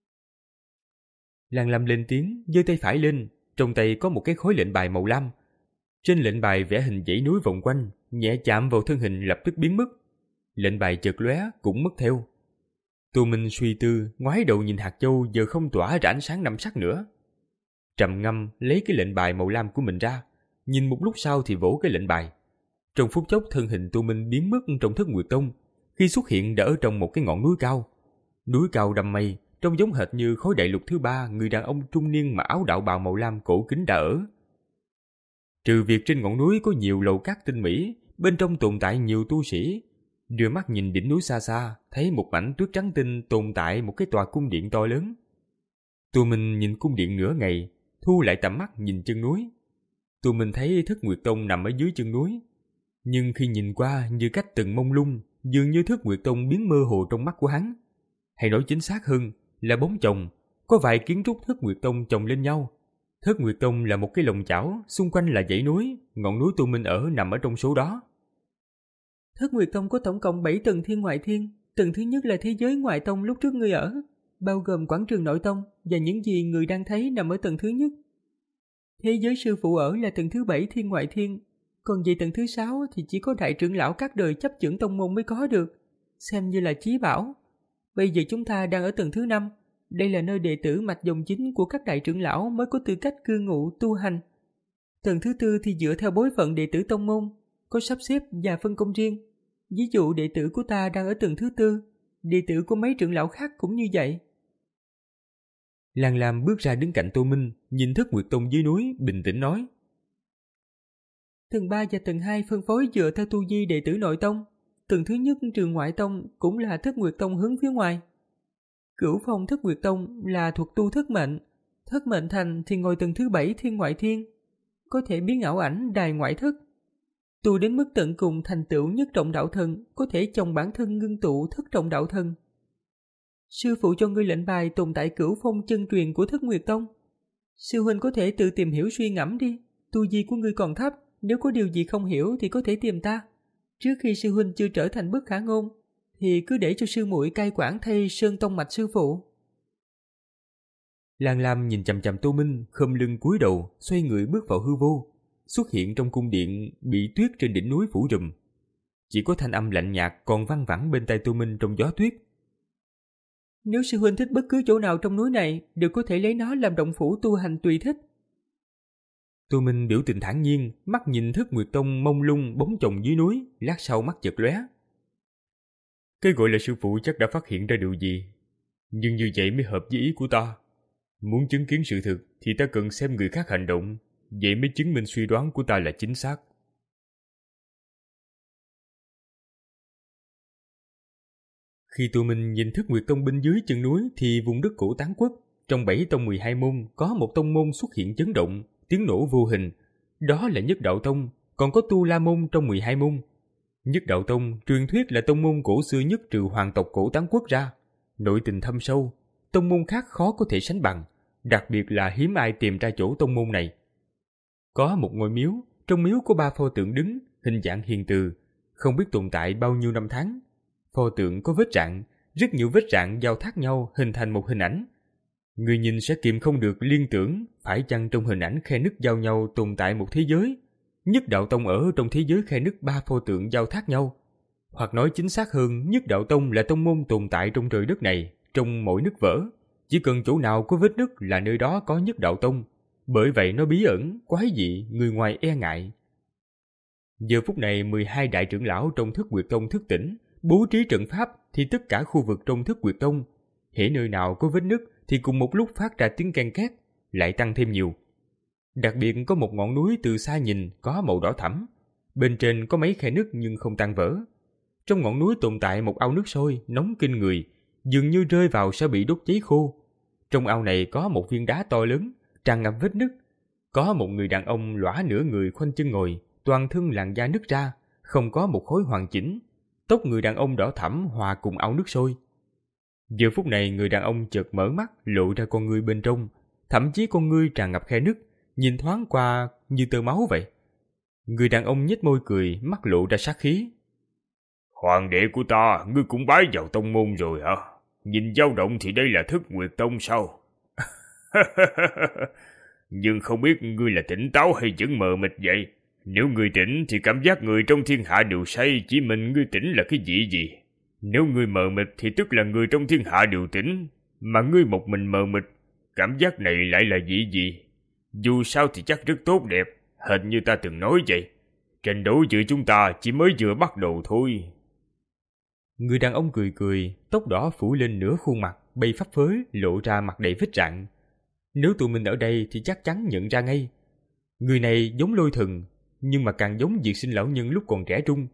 Lan Lam lên tiếng, giơ tay phải lên, trong tay có một cái khối lệnh bài màu lam. Trên lệnh bài vẽ hình dãy núi vòng quanh, nhẹ chạm vào thân hình lập tức biến mất. Lệnh bài chợt lóe cũng mất theo. Tô Minh suy tư, ngoái đầu nhìn hạt châu giờ không tỏa ra ánh sáng năm sắc nữa. Trầm ngâm lấy cái lệnh bài màu lam của mình ra, nhìn một lúc sau thì vỗ cái lệnh bài. Trong phút chốc thân hình Tô Minh biến mất trong Thất Nguyệt Tông, khi xuất hiện đã ở trong một cái ngọn núi cao. Núi cao đầm mây, trông giống hệt như khối đại lục thứ ba người đàn ông trung niên mặc áo đạo bào màu lam cổ kính đã ở. Trừ việc trên ngọn núi có nhiều lầu cát tinh mỹ, bên trong tồn tại nhiều tu sĩ. Đưa mắt nhìn đỉnh núi xa xa, thấy một mảnh tuyết trắng tinh tồn tại một cái tòa cung điện to lớn. Tô Minh nhìn cung điện nửa ngày, thu lại tầm mắt nhìn chân núi. Tô Minh thấy Thất Nguyệt Tông nằm ở dưới chân núi, nhưng khi nhìn qua như cách từng mông lung, dường như Thất Nguyệt Tông biến mơ hồ trong mắt của hắn. Hay nói chính xác hơn là bóng chồng, có vài kiến trúc Thất Nguyệt Tông chồng lên nhau. Thất Nguyệt Tông là một cái lồng chảo, xung quanh là dãy núi, ngọn núi Tô Minh ở nằm ở trong số đó.
Thất Nguyệt Tông có tổng cộng bảy tầng thiên ngoại thiên. Tầng thứ nhất là thế giới ngoại tông lúc trước ngươi ở, bao gồm quảng trường nội tông và những gì người đang thấy nằm ở tầng thứ nhất. Thế giới sư phụ ở là tầng thứ bảy thiên ngoại thiên. Còn về tầng thứ sáu thì chỉ có đại trưởng lão các đời chấp chưởng tông môn mới có được, xem như là chí bảo. Bây giờ chúng ta đang ở tầng thứ năm. Đây là nơi đệ tử mạch dòng chính của các đại trưởng lão mới có tư cách cư ngụ tu hành. Tầng thứ tư thì dựa theo bối phận đệ tử tông môn, có sắp xếp và phân công riêng. Ví dụ đệ tử của ta đang ở tầng thứ tư, đệ tử của mấy trưởng lão khác cũng như vậy.
Lan Lam bước ra đứng cạnh Tô Minh, nhìn Thất Nguyệt Tông dưới núi, bình tĩnh nói:
Tầng ba và tầng hai phân phối dựa theo tu vi đệ tử nội tông. Tầng thứ nhất trường ngoại tông cũng là Thất Nguyệt Tông hướng phía ngoài. Cửu phong Thất Nguyệt Tông là thuộc tu thất mệnh. Thất mệnh thành thì ngồi tầng thứ bảy thiên ngoại thiên, có thể biến ảo ảnh đài ngoại thất. Tu đến mức tận cùng thành tựu nhất trọng đạo thần, có thể chồng bản thân ngưng tụ thất trọng đạo thần. Sư phụ cho ngươi lệnh bài tồn tại cửu phong chân truyền của Thất Nguyệt Tông. Sư huynh có thể tự tìm hiểu suy ngẫm đi. Tu vi của ngươi còn thấp, nếu có điều gì không hiểu thì có thể tìm ta. Trước khi sư huynh chưa trở thành bất khả ngôn, thì cứ để cho sư muội cai quản thay Sơn Tông mạch sư phụ.
Lan Lam nhìn chằm chằm Tô Minh, khom lưng cúi đầu, xoay người bước vào hư vô, xuất hiện trong cung điện bị tuyết trên đỉnh núi phủ trùm. Chỉ có thanh âm lạnh nhạt còn văng vẳng bên tai Tô Minh trong gió tuyết.
Nếu sư huynh thích bất cứ chỗ nào trong núi này, đều có thể lấy nó làm động phủ tu hành tùy thích.
Tô Minh biểu tình thản nhiên, mắt nhìn Thất Nguyệt Tông mông lung bóng chồng dưới núi, lát sau mắt chợt lóe. Cái gọi là sư phụ chắc đã phát hiện ra điều gì, nhưng như vậy mới hợp với ý của ta. Muốn chứng kiến sự thực thì ta cần xem người khác hành động, vậy mới chứng minh suy đoán của ta là chính xác. Khi Tô Minh nhìn Thất Nguyệt Tông bên dưới chân núi thì vùng đất cổ Tán Quốc, trong bảy tông mười hai môn có một tông môn xuất hiện chấn động, tiếng nổ vô hình. Đó là Nhất Đạo Tông, còn có Tu La Môn trong mười hai môn. Nhất Đạo Tông truyền thuyết là tông môn cổ xưa nhất trừ hoàng tộc cổ Tán Quốc ra. Nội tình thâm sâu, tông môn khác khó có thể sánh bằng, đặc biệt là hiếm ai tìm ra chỗ tông môn này. Có một ngôi miếu, trong miếu có ba pho tượng đứng, hình dạng hiền từ, không biết tồn tại bao nhiêu năm tháng. Pho tượng có vết rạn, rất nhiều vết rạn giao thác nhau hình thành một hình ảnh. Người nhìn sẽ kìm không được liên tưởng phải chăng trong hình ảnh khe nứt giao nhau tồn tại một thế giới. Nhất Đạo Tông ở trong thế giới khe nứt ba pho tượng giao thác nhau. Hoặc nói chính xác hơn, Nhất Đạo Tông là tông môn tồn tại trong trời đất này, trong mỗi nứt vỡ. Chỉ cần chỗ nào có vết nứt là nơi đó có Nhất Đạo Tông. Bởi vậy nó bí ẩn, quái dị, người ngoài e ngại. Giờ phút này mười hai đại trưởng lão trong Thất Nguyệt Tông thức tỉnh, bố trí trận pháp thì tất cả khu vực trong Thất Nguyệt Tông, hễ nơi nào có vết nứt thì cùng một lúc phát ra tiếng ken két, lại tăng thêm nhiều. Đặc biệt có một ngọn núi từ xa nhìn có màu đỏ thẫm, bên trên có mấy khe nứt nhưng không tan vỡ. Trong ngọn núi tồn tại một ao nước sôi nóng kinh người, dường như rơi vào sẽ bị đốt cháy khô. Trong ao này có một viên đá to lớn, tràn ngập vết nứt. Có một người đàn ông lõa nửa người khoanh chân ngồi, toàn thân làn da nứt ra, không có một khối hoàn chỉnh. Tóc người đàn ông đỏ thẫm hòa cùng áo nước sôi. Giờ phút này người đàn ông chợt mở mắt, lộ ra con ngươi bên trong, thậm chí con ngươi tràn ngập khe nứt, nhìn thoáng qua như tơ máu vậy. Người đàn ông nhếch môi cười, mắt lộ ra sát khí.
Hoàng đệ của ta, ngươi cũng bái vào tông môn rồi hả? Nhìn dao động thì đây là Thất Nguyệt Tông sao? Nhưng không biết ngươi là tỉnh táo hay vẫn mờ mịt vậy? Nếu ngươi tỉnh thì cảm giác người trong thiên hạ đều say, chỉ mình ngươi tỉnh là cái gì gì? Nếu ngươi mờ mịt thì tức là người trong thiên hạ đều tỉnh, mà ngươi một mình mờ mịt, cảm giác này lại là gì gì? Dù sao thì chắc rất tốt đẹp, hệt như ta từng nói vậy. Tranh đấu giữa chúng ta chỉ mới vừa bắt đầu thôi.
Người đàn ông cười cười, tóc đỏ phủ lên nửa khuôn mặt, bay phấp phới, lộ ra mặt đầy vết rạn. Nếu tụi mình ở đây thì chắc chắn nhận ra ngay. Người này giống Lôi Thần, nhưng mà càng giống Diệt Sinh lão nhân lúc còn trẻ trung.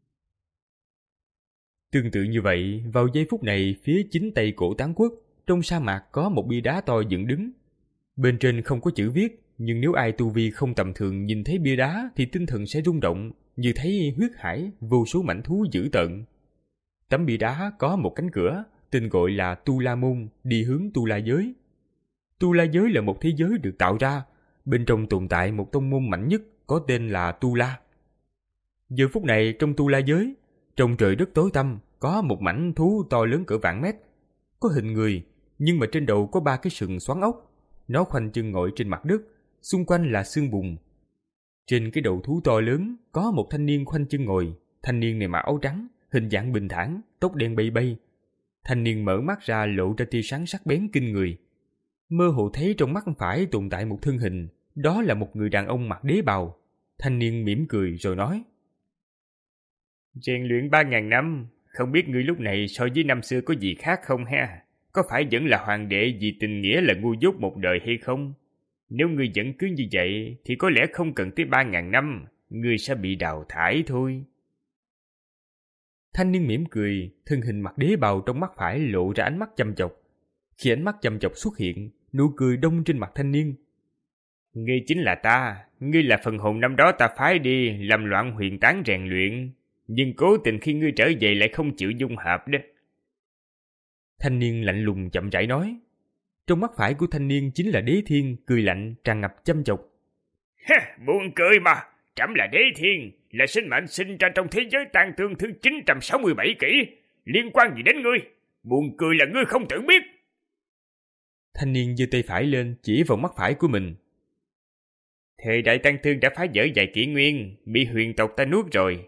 Tương tự như vậy, vào giây phút này, phía chính tây cổ Tán Quốc, trong sa mạc có một bia đá to dựng đứng. Bên trên không có chữ viết, nhưng nếu ai tu vi không tầm thường nhìn thấy bia đá thì tinh thần sẽ rung động, như thấy huyết hải, vô số mảnh thú dữ tợn. Tấm bia đá có một cánh cửa, tên gọi là Tu La Môn, đi hướng Tu La Giới. Tu La Giới là một thế giới được tạo ra, bên trong tồn tại một tông môn mạnh nhất có tên là Tu La. Giờ phút này trong Tu La Giới, trong trời đất tối tăm có một mảnh thú to lớn cỡ vạn mét, có hình người nhưng mà trên đầu có ba cái sừng xoắn ốc. Nó khoanh chân ngồi trên mặt đất, xung quanh là xương bùn. Trên cái đầu thú to lớn có một thanh niên khoanh chân ngồi. Thanh niên này mặc áo trắng, hình dạng bình thản, tóc đen bay bay. Thanh niên mở mắt ra lộ ra tia sáng sắc bén kinh người. Mơ hồ thấy trong mắt phải tồn tại một thân hình, đó là một người đàn ông mặc đế bào. Thanh niên mỉm cười rồi nói:
Rèn luyện ba ngàn năm, không biết ngươi lúc này so với năm xưa có gì khác không ha? Có phải vẫn là hoàng đệ vì tình nghĩa là ngu dốt một đời hay không? Nếu ngươi vẫn cứ như vậy thì có lẽ không cần tới ba ngàn năm, ngươi sẽ bị đào thải thôi.
Thanh niên mỉm cười, thân hình mặc đế bào trong mắt phải lộ ra ánh mắt chăm chọc. Khi ánh mắt chăm chọc xuất hiện, nụ cười đông trên mặt thanh niên.
Ngươi chính là ta, ngươi là phần hồn năm đó ta phái đi làm loạn huyền tán rèn luyện, nhưng cố tình khi ngươi trở về lại không chịu dung hợp đó.
Thanh niên lạnh lùng chậm rãi nói. Trong mắt phải của thanh niên chính là Đế Thiên, cười lạnh tràn ngập chăm chọc.
Ha, buồn cười mà, trẫm là Đế Thiên, là sinh mệnh sinh ra trong thế giới tang thương thứ chín trăm sáu mươi bảy kỷ, liên quan gì đến ngươi? Buồn cười là ngươi không tự biết.
Thanh niên giơ tay phải lên chỉ vào mắt phải của mình.
Thời đại tang thương đã phá vỡ vài kỷ nguyên, bị huyền tộc ta nuốt rồi.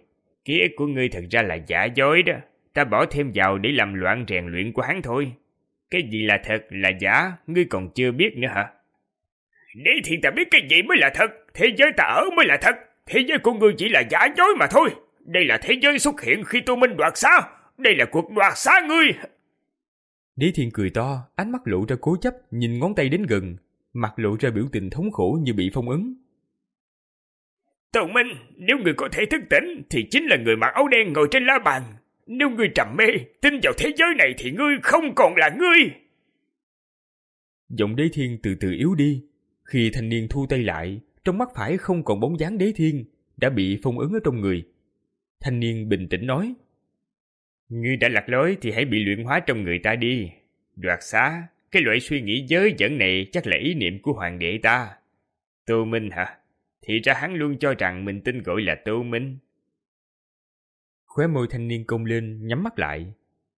Ký ức của ngươi thật ra là giả dối đó. Ta bỏ thêm vào để làm loạn rèn luyện của hắn thôi. Cái gì là thật, là giả, ngươi còn chưa biết nữa hả? Đế Thiên ta biết cái gì mới là thật. Thế giới ta ở mới là thật. Thế giới của ngươi chỉ là giả dối mà thôi. Đây là thế giới xuất hiện khi Tô Minh đoạt xá. Đây là cuộc đoạt xá ngươi.
Đế Thiên cười to, ánh mắt lộ ra cố chấp, nhìn ngón tay đến gần, mặt lộ ra biểu tình thống khổ như bị phong ấn.
Tô Minh, nếu ngươi có thể thức tỉnh thì chính là người mặc áo đen ngồi trên la bàn. Nếu ngươi trầm mê, tin vào thế giới này thì ngươi không còn là ngươi.
Giọng Đế Thiên từ từ yếu đi. Khi thanh niên thu tay lại, trong mắt phải không còn bóng dáng Đế Thiên, đã bị phong ấn ở trong người. Thanh niên bình tĩnh nói:
Ngươi đã lạc lối thì hãy bị luyện hóa trong người ta đi. Đoạt xá, cái loại suy nghĩ dớ dẫn này chắc là ý niệm của hoàng đệ ta. Tô Minh hả? Thì ra hắn luôn cho rằng mình tên gọi là Tô Minh.
Khóe môi thanh niên cong lên, nhắm mắt lại.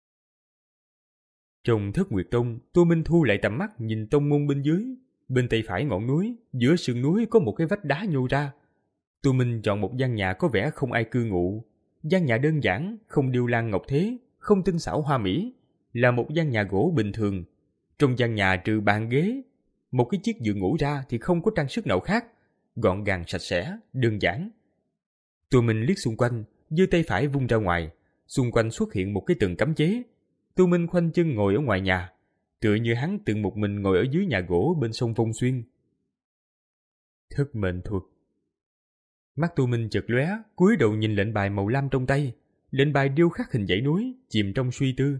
Trong Thất Nguyệt Tông, Tô Minh thu lại tầm mắt nhìn tông môn bên dưới. Bên tay phải ngọn núi, giữa sườn núi có một cái vách đá nhô ra. Tô Minh chọn một gian nhà có vẻ không ai cư ngụ. Gian nhà đơn giản, không điêu lan ngọc thế, không tinh xảo hoa mỹ, là một gian nhà gỗ bình thường. Trong gian nhà trừ bàn ghế, một cái chiếc giường ngủ ra thì không có trang sức nào khác, gọn gàng sạch sẽ, đơn giản. Tô Minh liếc xung quanh, giơ tay phải vung ra ngoài, xung quanh xuất hiện một cái tường cấm chế. Tô Minh khoanh chân ngồi ở ngoài nhà, tựa như hắn tự một mình ngồi ở dưới nhà gỗ bên sông Phong Xuyên. Thức mệnh thuật. Mắt Tô Minh chợt lóe, cúi đầu nhìn lệnh bài màu lam trong tay. Lệnh bài điêu khắc hình dãy núi, chìm trong suy tư.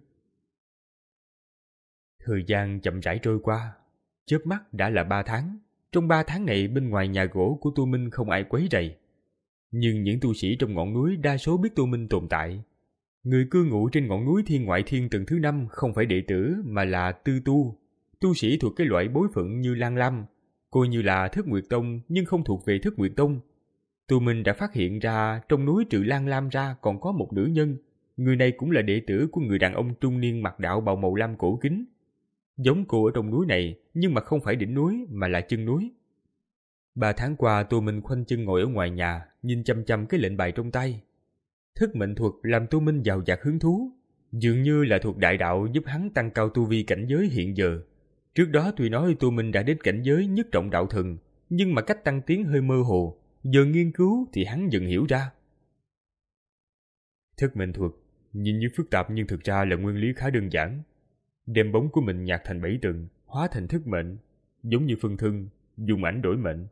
Thời gian chậm rãi trôi qua, chớp mắt đã là ba tháng. Trong ba tháng này bên ngoài nhà gỗ của Tô Minh không ai quấy rầy. Nhưng những tu sĩ trong ngọn núi đa số biết Tô Minh tồn tại. Người cư ngụ trên ngọn núi Thiên Ngoại Thiên tầng thứ năm không phải đệ tử mà là tư tu. Tu sĩ thuộc cái loại bối phận như Lan Lam, coi như là Thất Nguyệt Tông nhưng không thuộc về Thất Nguyệt Tông. Tô Minh đã phát hiện ra trong núi trừ Lan Lam ra còn có một nữ nhân. Người này cũng là đệ tử của người đàn ông trung niên mặc đạo bào màu lam cổ kính. Giống cô ở trong núi này, nhưng mà không phải đỉnh núi mà là chân núi. Ba tháng qua Tô Minh khoanh chân ngồi ở ngoài nhà, nhìn chăm chăm cái lệnh bài trong tay. Thức mệnh thuật làm Tô Minh giàu dạt hứng thú, dường như là thuật đại đạo giúp hắn tăng cao tu vi cảnh giới hiện giờ. Trước đó tuy nói Tô Minh đã đến cảnh giới nhất trọng đạo thần, nhưng mà cách tăng tiến hơi mơ hồ. Giờ nghiên cứu thì hắn dần hiểu ra. Thức mệnh thuật nhìn như phức tạp nhưng thực ra là nguyên lý khá đơn giản. Đem bóng của mình nhạt thành bảy tầng, hóa thành thức mệnh, giống như phân thân, dùng ảnh đổi mệnh.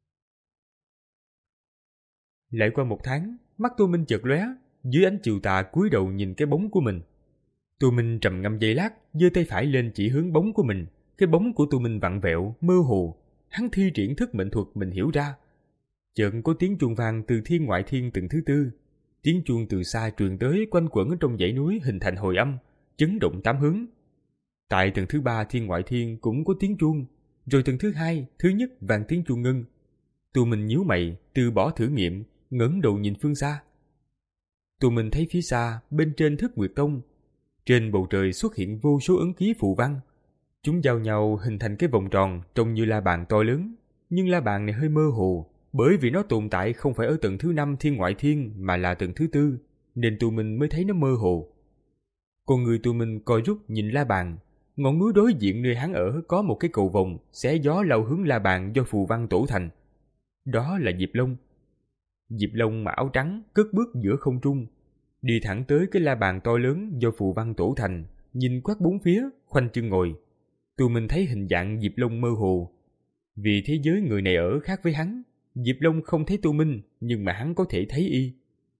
Lại qua một tháng, mắt Tô Minh chợt lóe, dưới ánh chiều tà cúi đầu nhìn cái bóng của mình. Tô Minh trầm ngâm giây lát, giơ tay phải lên chỉ hướng bóng của mình. Cái bóng của Tô Minh vặn vẹo, mơ hồ. Hắn thi triển thức mệnh thuật mình hiểu ra. Chợt có tiếng chuông vang từ Thiên Ngoại Thiên tầng thứ tư. Tiếng chuông từ xa truyền tới, quanh quẩn ở trong dãy núi hình thành hồi âm, chấn động tám hướng. Tại tầng thứ ba Thiên Ngoại Thiên cũng có tiếng chuông, rồi tầng thứ hai, thứ nhất vang tiếng chuông ngân. Tô Minh nhíu mày, từ bỏ thử nghiệm, ngẩng đầu nhìn phương xa. Tô Minh thấy phía xa, bên trên Thất Nguyệt Tông, trên bầu trời xuất hiện vô số ấn ký phù văn. Chúng giao nhau hình thành cái vòng tròn trông như la bàn to lớn, nhưng la bàn này hơi mơ hồ, bởi vì nó tồn tại không phải ở tầng thứ năm Thiên Ngoại Thiên mà là tầng thứ tư, nên Tô Minh mới thấy nó mơ hồ. Con người Tô Minh coi rút nhìn la bàn. Ngọn núi đối diện nơi hắn ở có một cái cầu vòng xé gió lao hướng la bàn do phù văn tổ thành. Đó là Diệp Long. Diệp Long mặc áo trắng, cất bước giữa không trung, đi thẳng tới cái la bàn to lớn do phù văn tổ thành, nhìn quét bốn phía, khoanh chân ngồi. Tô Minh thấy hình dạng Diệp Long mơ hồ. Vì thế giới người này ở khác với hắn, Diệp Long không thấy Tô Minh, nhưng mà hắn có thể thấy y.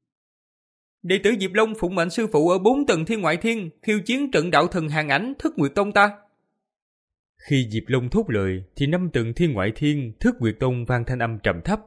Đệ tử Diệp Long phụng mệnh sư phụ ở bốn tầng Thiên Ngoại Thiên, khiêu chiến trận đạo thần hàng ảnh Thất Nguyệt Tông ta.
Khi Diệp Long thốt lời, thì năm tầng Thiên Ngoại Thiên, Thất Nguyệt Tông vang thanh âm trầm thấp.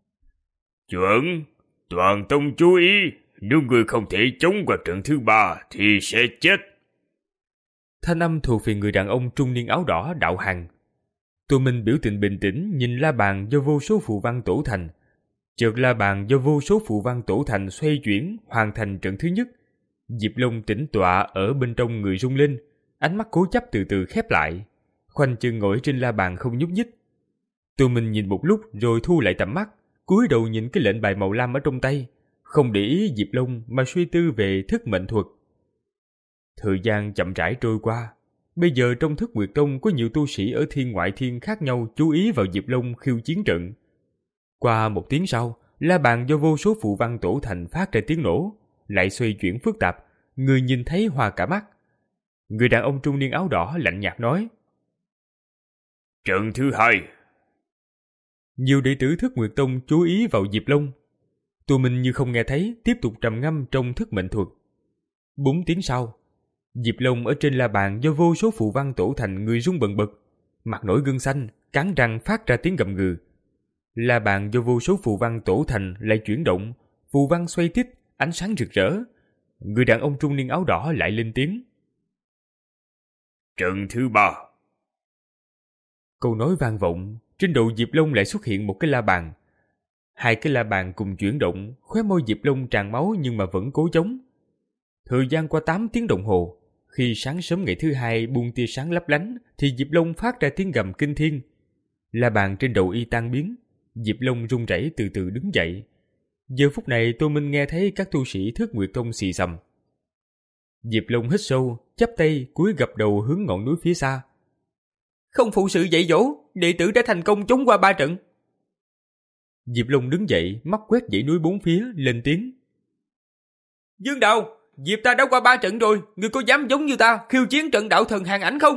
Chuẩn, toàn tông chú ý, nếu người không thể chống qua trận thứ ba thì sẽ chết.
Thanh âm thuộc về người đàn ông trung niên áo đỏ đạo hằng. Tô Minh biểu tình bình tĩnh nhìn la bàn do vô số phù văn tổ thành. Chợt la bàn do vô số phù văn tổ thành xoay chuyển, hoàn thành trận thứ nhất. Diệp Long tĩnh tọa ở bên trong người rung lên, ánh mắt cố chấp từ từ khép lại, khoanh chân ngồi trên la bàn không nhúc nhích. Tô Minh nhìn một lúc rồi thu lại tầm mắt, cúi đầu nhìn cái lệnh bài màu lam ở trong tay, không để ý Diệp Long mà suy tư về thức mệnh thuật. Thời gian chậm rãi trôi qua. Bây giờ trong Thức Nguyệt Tông có nhiều tu sĩ ở thiên ngoại thiên khác nhau chú ý vào Diệp Long khiêu chiến trận. Qua một tiếng sau, la bàn do vô số phù văn tổ thành phát ra tiếng nổ, lại xoay chuyển phức tạp, người nhìn thấy hoa cả mắt. Người đàn ông trung niên áo đỏ lạnh nhạt nói:
Trận thứ hai.
Nhiều đệ tử Thức Nguyệt Tông chú ý vào Diệp Long. Tụi mình như không nghe thấy, tiếp tục trầm ngâm trong thức mệnh thuật. Bốn tiếng sau, Diệp Long ở trên la bàn do vô số phù văn tổ thành người rung bần bật, mặt nổi gân xanh, cắn răng phát ra tiếng gầm gừ. La bàn do vô số phù văn tổ thành lại chuyển động, phù văn xoay tít, ánh sáng rực rỡ. Người đàn ông trung niên áo đỏ lại lên tiếng:
Trận thứ ba.
Câu nói vang vọng, trên đầu Diệp Long lại xuất hiện một cái la bàn. Hai cái la bàn cùng chuyển động, khóe môi Diệp Long tràn máu nhưng mà vẫn cố chống. Thời gian qua tám tiếng đồng hồ, khi sáng sớm ngày thứ hai buông tia sáng lấp lánh, thì Diệp Long phát ra tiếng gầm kinh thiên. La bàn trên đầu y tan biến, Diệp Long run rẩy từ từ đứng dậy. Giờ phút này Tô Minh nghe thấy các tu sĩ Thức Nguyệt Tông xì xầm. Diệp Long hít sâu, chắp tay cúi gập đầu hướng ngọn núi phía xa.
Không phụ sự dạy dỗ, đệ tử đã thành công trốn qua ba trận.
Diệp Long đứng dậy, mắt quét dãy núi bốn phía, lên tiếng:
Dương Đạo, Diệp ta đã qua ba trận rồi, ngươi có dám giống như ta khiêu chiến trận đạo thần hàng ảnh không?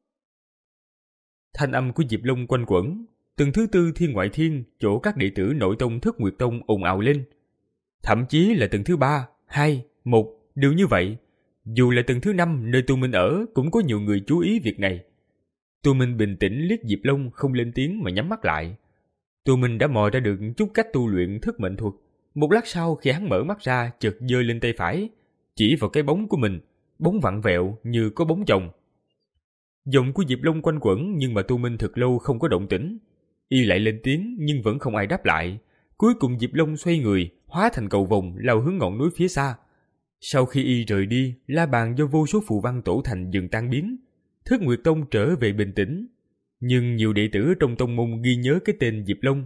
Thanh âm của Diệp Long quanh quẩn. Từng thứ tư thiên ngoại thiên, chỗ các đệ tử nội tông Thức Nguyệt Tông ồn ào lên. Thậm chí là tầng thứ ba, hai, một đều như vậy. Dù là tầng thứ năm nơi Tu Minh ở cũng có nhiều người chú ý việc này. Tu Minh bình tĩnh liếc Diệp Long không lên tiếng mà nhắm mắt lại. Tu Minh đã mò ra được chút cách tu luyện thức mệnh thuật. Một lát sau khi hắn mở mắt ra, chợt giơ lên tay phải, chỉ vào cái bóng của mình, bóng vặn vẹo như có bóng chồng. Giọng của Diệp Long quanh quẩn nhưng mà Tu Minh thật lâu không có động tĩnh. Y lại lên tiếng nhưng vẫn không ai đáp lại. Cuối cùng Diệp Long xoay người, hóa thành cầu vồng lao hướng ngọn núi phía xa. Sau khi y rời đi, la bàn do vô số phù văn tổ thành dần tan biến. Thức Nguyệt Tông trở về bình tĩnh. Nhưng nhiều đệ tử trong tông môn ghi nhớ cái tên Diệp Long.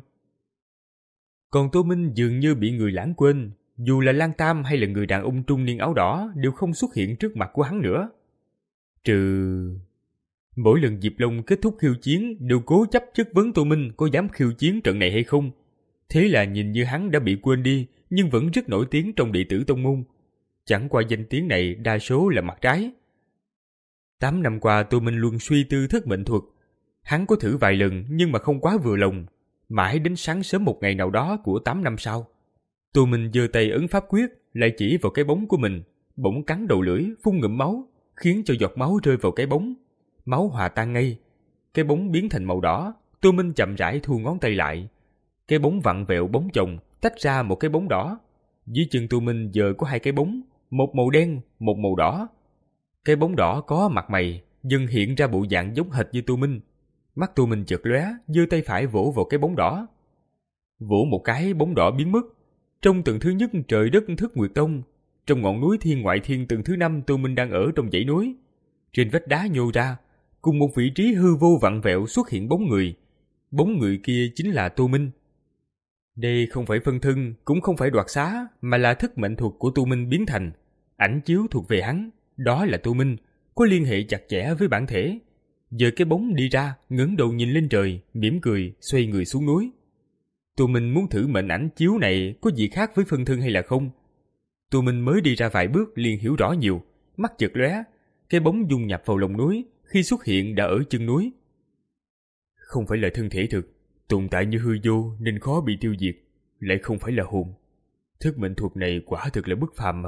Còn Tô Minh dường như bị người lãng quên. Dù là Lan Tam hay là người đàn ông trung niên áo đỏ đều không xuất hiện trước mặt của hắn nữa. Trừ... Mỗi lần Diệp Long kết thúc khiêu chiến đều cố chấp chất vấn Tô Minh có dám khiêu chiến trận này hay không. Thế là nhìn như hắn đã bị quên đi nhưng vẫn rất nổi tiếng trong đệ tử tông môn. Chẳng qua danh tiếng này đa số là mặt trái. Tám năm qua Tô Minh luôn suy tư thức mệnh thuật. Hắn có thử vài lần nhưng mà không quá vừa lòng. Mãi đến sáng sớm một ngày nào đó của tám năm sau, Tô Minh giơ tay ấn pháp quyết, lại chỉ vào cái bóng của mình, bỗng cắn đầu lưỡi, phun ngụm máu, khiến cho giọt máu rơi vào cái bóng. Máu hòa tan ngay. Cái bóng biến thành màu đỏ. Tô Minh chậm rãi thu ngón tay lại. Cái bóng vặn vẹo bóng chồng, tách ra một cái bóng đỏ. Dưới chân Tô Minh giờ có hai cái bóng, một màu đen, một màu đỏ. Cái bóng đỏ có mặt mày, dần hiện ra bộ dạng giống hệt như Tô Minh. Mắt Tô Minh chợt lóe, giơ tay phải vỗ vào cái bóng đỏ. Vỗ một cái, bóng đỏ biến mất. Trong tầng thứ nhất trời đất Thức Nguyệt Tông, trong ngọn núi thiên ngoại thiên tầng thứ năm Tô Minh đang ở trong dãy núi. Trên vách đá nhô ra, cùng một vị trí hư vô vặn vẹo xuất hiện bóng người. Bóng người kia chính là Tô Minh. Đây không phải phân thân, cũng không phải đoạt xá, mà là thức mệnh thuật của Tô Minh biến thành. Ảnh chiếu thuộc về hắn, đó là Tô Minh, có liên hệ chặt chẽ với bản thể. Giờ cái bóng đi ra, ngẩng đầu nhìn lên trời, mỉm cười, xoay người xuống núi. Tô Minh muốn thử mệnh ảnh chiếu này có gì khác với phân thân hay là không. Tô Minh mới đi ra vài bước liền hiểu rõ nhiều, mắt chợt lóe, cái bóng dung nhập vào lòng núi, khi xuất hiện đã ở chân núi. Không phải là thân thể thực, tồn tại như hư vô nên khó bị tiêu diệt, lại không phải là hồn. Thức mệnh thuật này quả thực là bất phàm mà.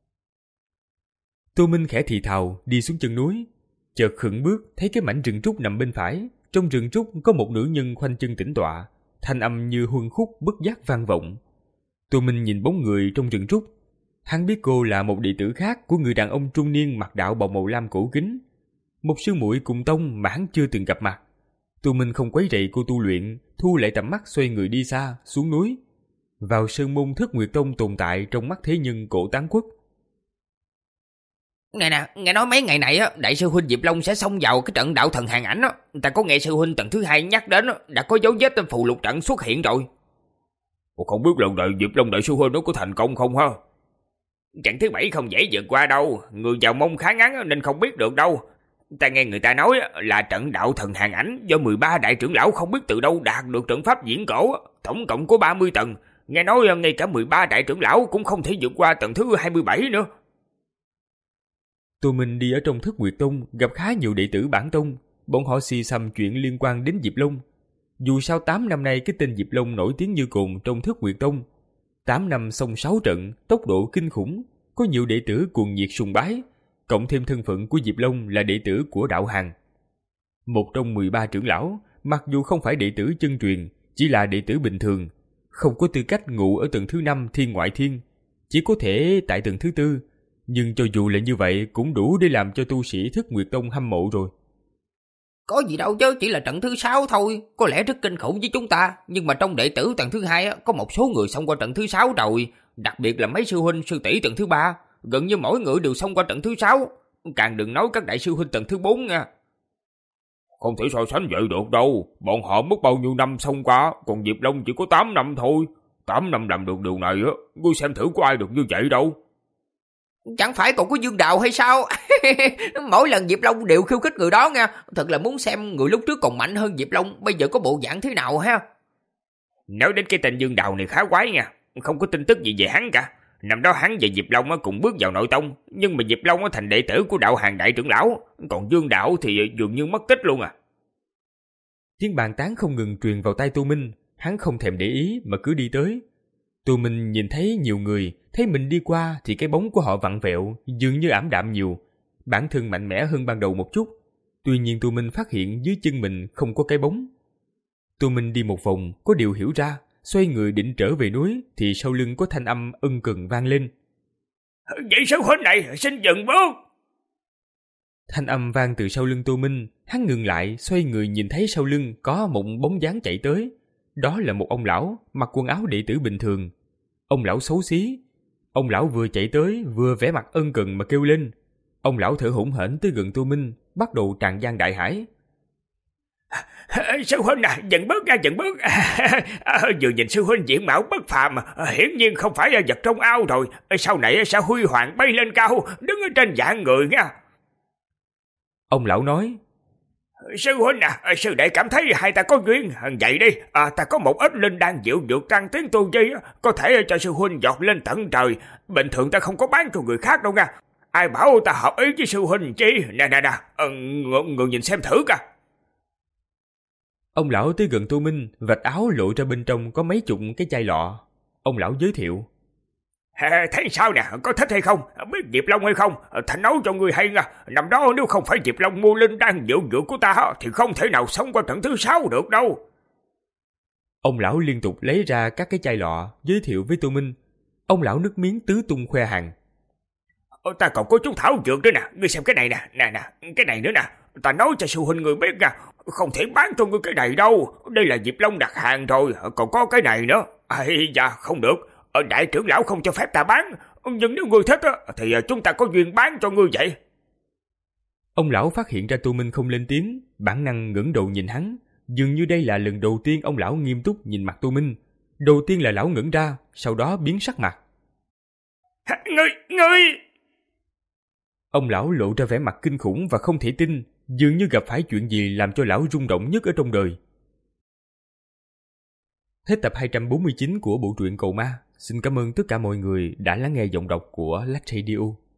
Tô Minh khẽ thì thào đi xuống chân núi, chợt khựng bước thấy cái mảnh rừng trúc nằm bên phải. Trong rừng trúc có một nữ nhân khoanh chân tĩnh tọa, thanh âm như huân khúc bất giác vang vọng. Tô Minh nhìn bóng người trong rừng trúc, hắn biết cô là một đệ tử khác của người đàn ông trung niên mặc đạo bào màu lam cổ kính, một sư muội cùng tông mà hắn chưa từng gặp mặt. Tô Minh không quấy rầy cô tu luyện, thu lại tầm mắt xoay người đi xa xuống núi, vào sơn môn Thức Nguyệt Tông tồn tại trong mắt thế nhân cổ tán quốc.
Nè nè, nghe nói mấy ngày này á, đại sư huynh Diệp Long sẽ xông vào cái trận đạo thần hàng ảnh á. Ta có nghe sư huynh tầng thứ hai nhắc đến á, đã có dấu vết tên phù lục trận xuất hiện rồi. Không biết lần này Diệp Long đại sư huynh nó có thành công không ha?
Trận thứ bảy không dễ vượt qua đâu, người vào môn khá ngắn nên không biết được đâu. Ta nghe người ta nói là trận đạo thần hàng ảnh do mười ba đại trưởng lão không biết từ đâu đạt được trận pháp viễn cổ, tổng cộng có ba mươi tầng. Nghe nói ngay cả mười ba đại trưởng lão cũng không thể vượt qua tầng thứ hai mươi bảy nữa.
Tô Minh đi ở trong Thất Nguyệt Tông gặp khá nhiều đệ tử bản tông, bọn họ xì xầm chuyện liên quan đến Diệp Long. Dù sao tám năm nay cái tên Diệp Long nổi tiếng như cồn trong Thất Nguyệt Tông. tám năm xong sáu trận, tốc độ kinh khủng, có nhiều đệ tử cuồng nhiệt sùng bái, cộng thêm thân phận của Diệp Long là đệ tử của đạo Hàn. Một trong mười ba trưởng lão, mặc dù không phải đệ tử chân truyền, chỉ là đệ tử bình thường, không có tư cách ngụ ở tầng thứ năm thiên ngoại thiên, chỉ có thể tại tầng thứ tư, nhưng cho dù là như vậy cũng đủ để làm cho tu sĩ Thất Nguyệt Tông hâm mộ rồi.
Có gì đâu chứ, chỉ là trận thứ sáu thôi, có lẽ rất kinh khủng với chúng ta, nhưng mà trong đệ tử tầng thứ hai có một số người xông qua trận thứ sáu rồi, đặc biệt là mấy sư huynh sư tỷ tầng thứ ba, gần như mỗi người đều xông qua trận thứ sáu, càng đừng nói các đại sư huynh tầng thứ bốn nha.
Không thể so sánh vậy được đâu, bọn họ mất bao nhiêu năm xông qua, còn Diệp Long chỉ có tám năm thôi. tám năm làm được điều này á, ngươi xem thử có ai được như vậy đâu.
Chẳng phải còn có Dương Đạo hay sao? Mỗi lần Diệp Long đều khiêu khích người đó nha, thật là muốn xem người lúc trước còn mạnh hơn Diệp Long bây giờ có bộ dạng thế nào ha.
Nói đến cái tên Dương Đạo này khá quái nha, không có tin tức gì về hắn cả. Năm đó hắn và Diệp Long cùng bước vào nội tông, nhưng mà Diệp Long thành đệ tử của đạo Hàn đại trưởng lão, còn Dương Đạo thì dường như mất tích luôn à.
Tiếng bàn tán không ngừng truyền vào tai Tô Minh, hắn không thèm để ý mà cứ đi tới. Tô Minh nhìn thấy nhiều người, thấy mình đi qua thì cái bóng của họ vặn vẹo, dường như ảm đạm nhiều, bản thân mạnh mẽ hơn ban đầu một chút. Tuy nhiên Tô Minh phát hiện dưới chân mình không có cái bóng. Tô Minh đi một vòng, có điều hiểu ra, xoay người định trở về núi thì sau lưng có thanh âm ân cần vang lên.
Vị sư huynh này xin dừng bước.
Thanh âm vang từ sau lưng Tô Minh, hắn ngừng lại, xoay người nhìn thấy sau lưng có một bóng dáng chạy tới. Đó là một ông lão, mặc quần áo đệ tử bình thường. Ông lão xấu xí. Ông lão vừa chạy tới, vừa vẻ mặt ân cần mà kêu lên. Ông lão thở hổn hển tới gần Tô Minh, bắt đầu tràn gian đại hải.
Sư huynh à, dừng bước ra, dừng bước. Vừa nhìn sư huynh diện mạo bất phàm, hiển nhiên không phải vật trong ao rồi. Sau này sẽ huy hoàng bay lên cao, đứng ở trên dạng người nha.
Ông lão nói.
Sư huynh à, sư đệ cảm thấy hai ta có duyên, vậy đi, à, ta có một ít linh đan diệu dược tăng tiến tu vi, có thể cho sư huynh giọt lên tận trời. Bình thường ta không có bán cho người khác đâu nha. Ai bảo ta hợp ý với sư huynh chi? Nè nè nè, người, người nhìn xem thử cả.
Ông lão tới gần Tô Minh, vạch áo lộ ra bên trong có mấy chục cái chai lọ. Ông lão giới thiệu.
À, thấy sao nè, có thích hay không? Biết Diệp Long hay không? Thành nói cho người hay nha. Năm đó nếu không phải Diệp Long mua linh đan diệu dược của ta thì không thể nào sống qua trận thứ sáu được đâu.
Ông lão liên tục lấy ra các cái chai lọ, giới thiệu với Tô Minh. Ông lão nước miếng tứ tung khoe hàng.
Ta còn có chút thảo dược nữa nè, ngươi xem cái này nè, nè nè, cái này nữa nè. Ta nói cho sư huynh người biết nha, không thể bán cho ngươi cái này đâu. Đây là Diệp Long đặt hàng rồi, còn có cái này nữa. Ây da, không được. Đại trưởng lão không cho phép ta bán, nhưng nếu ngươi thích thì chúng ta có duyên bán cho ngươi vậy.
Ông lão phát hiện ra Tô Minh không lên tiếng, bản năng ngẩng đầu nhìn hắn. Dường như đây là lần đầu tiên ông lão nghiêm túc nhìn mặt Tô Minh. Đầu tiên là lão ngẩn ra, sau đó biến sắc mặt.
Ngươi, ngươi!
Ông lão lộ ra vẻ mặt kinh khủng và không thể tin, dường như gặp phải chuyện gì làm cho lão rung động nhất ở trong đời. Hết tập hai trăm bốn mươi chín của bộ truyện Cầu Ma. Xin cảm ơn tất cả mọi người đã lắng nghe giọng đọc của Lách Radio.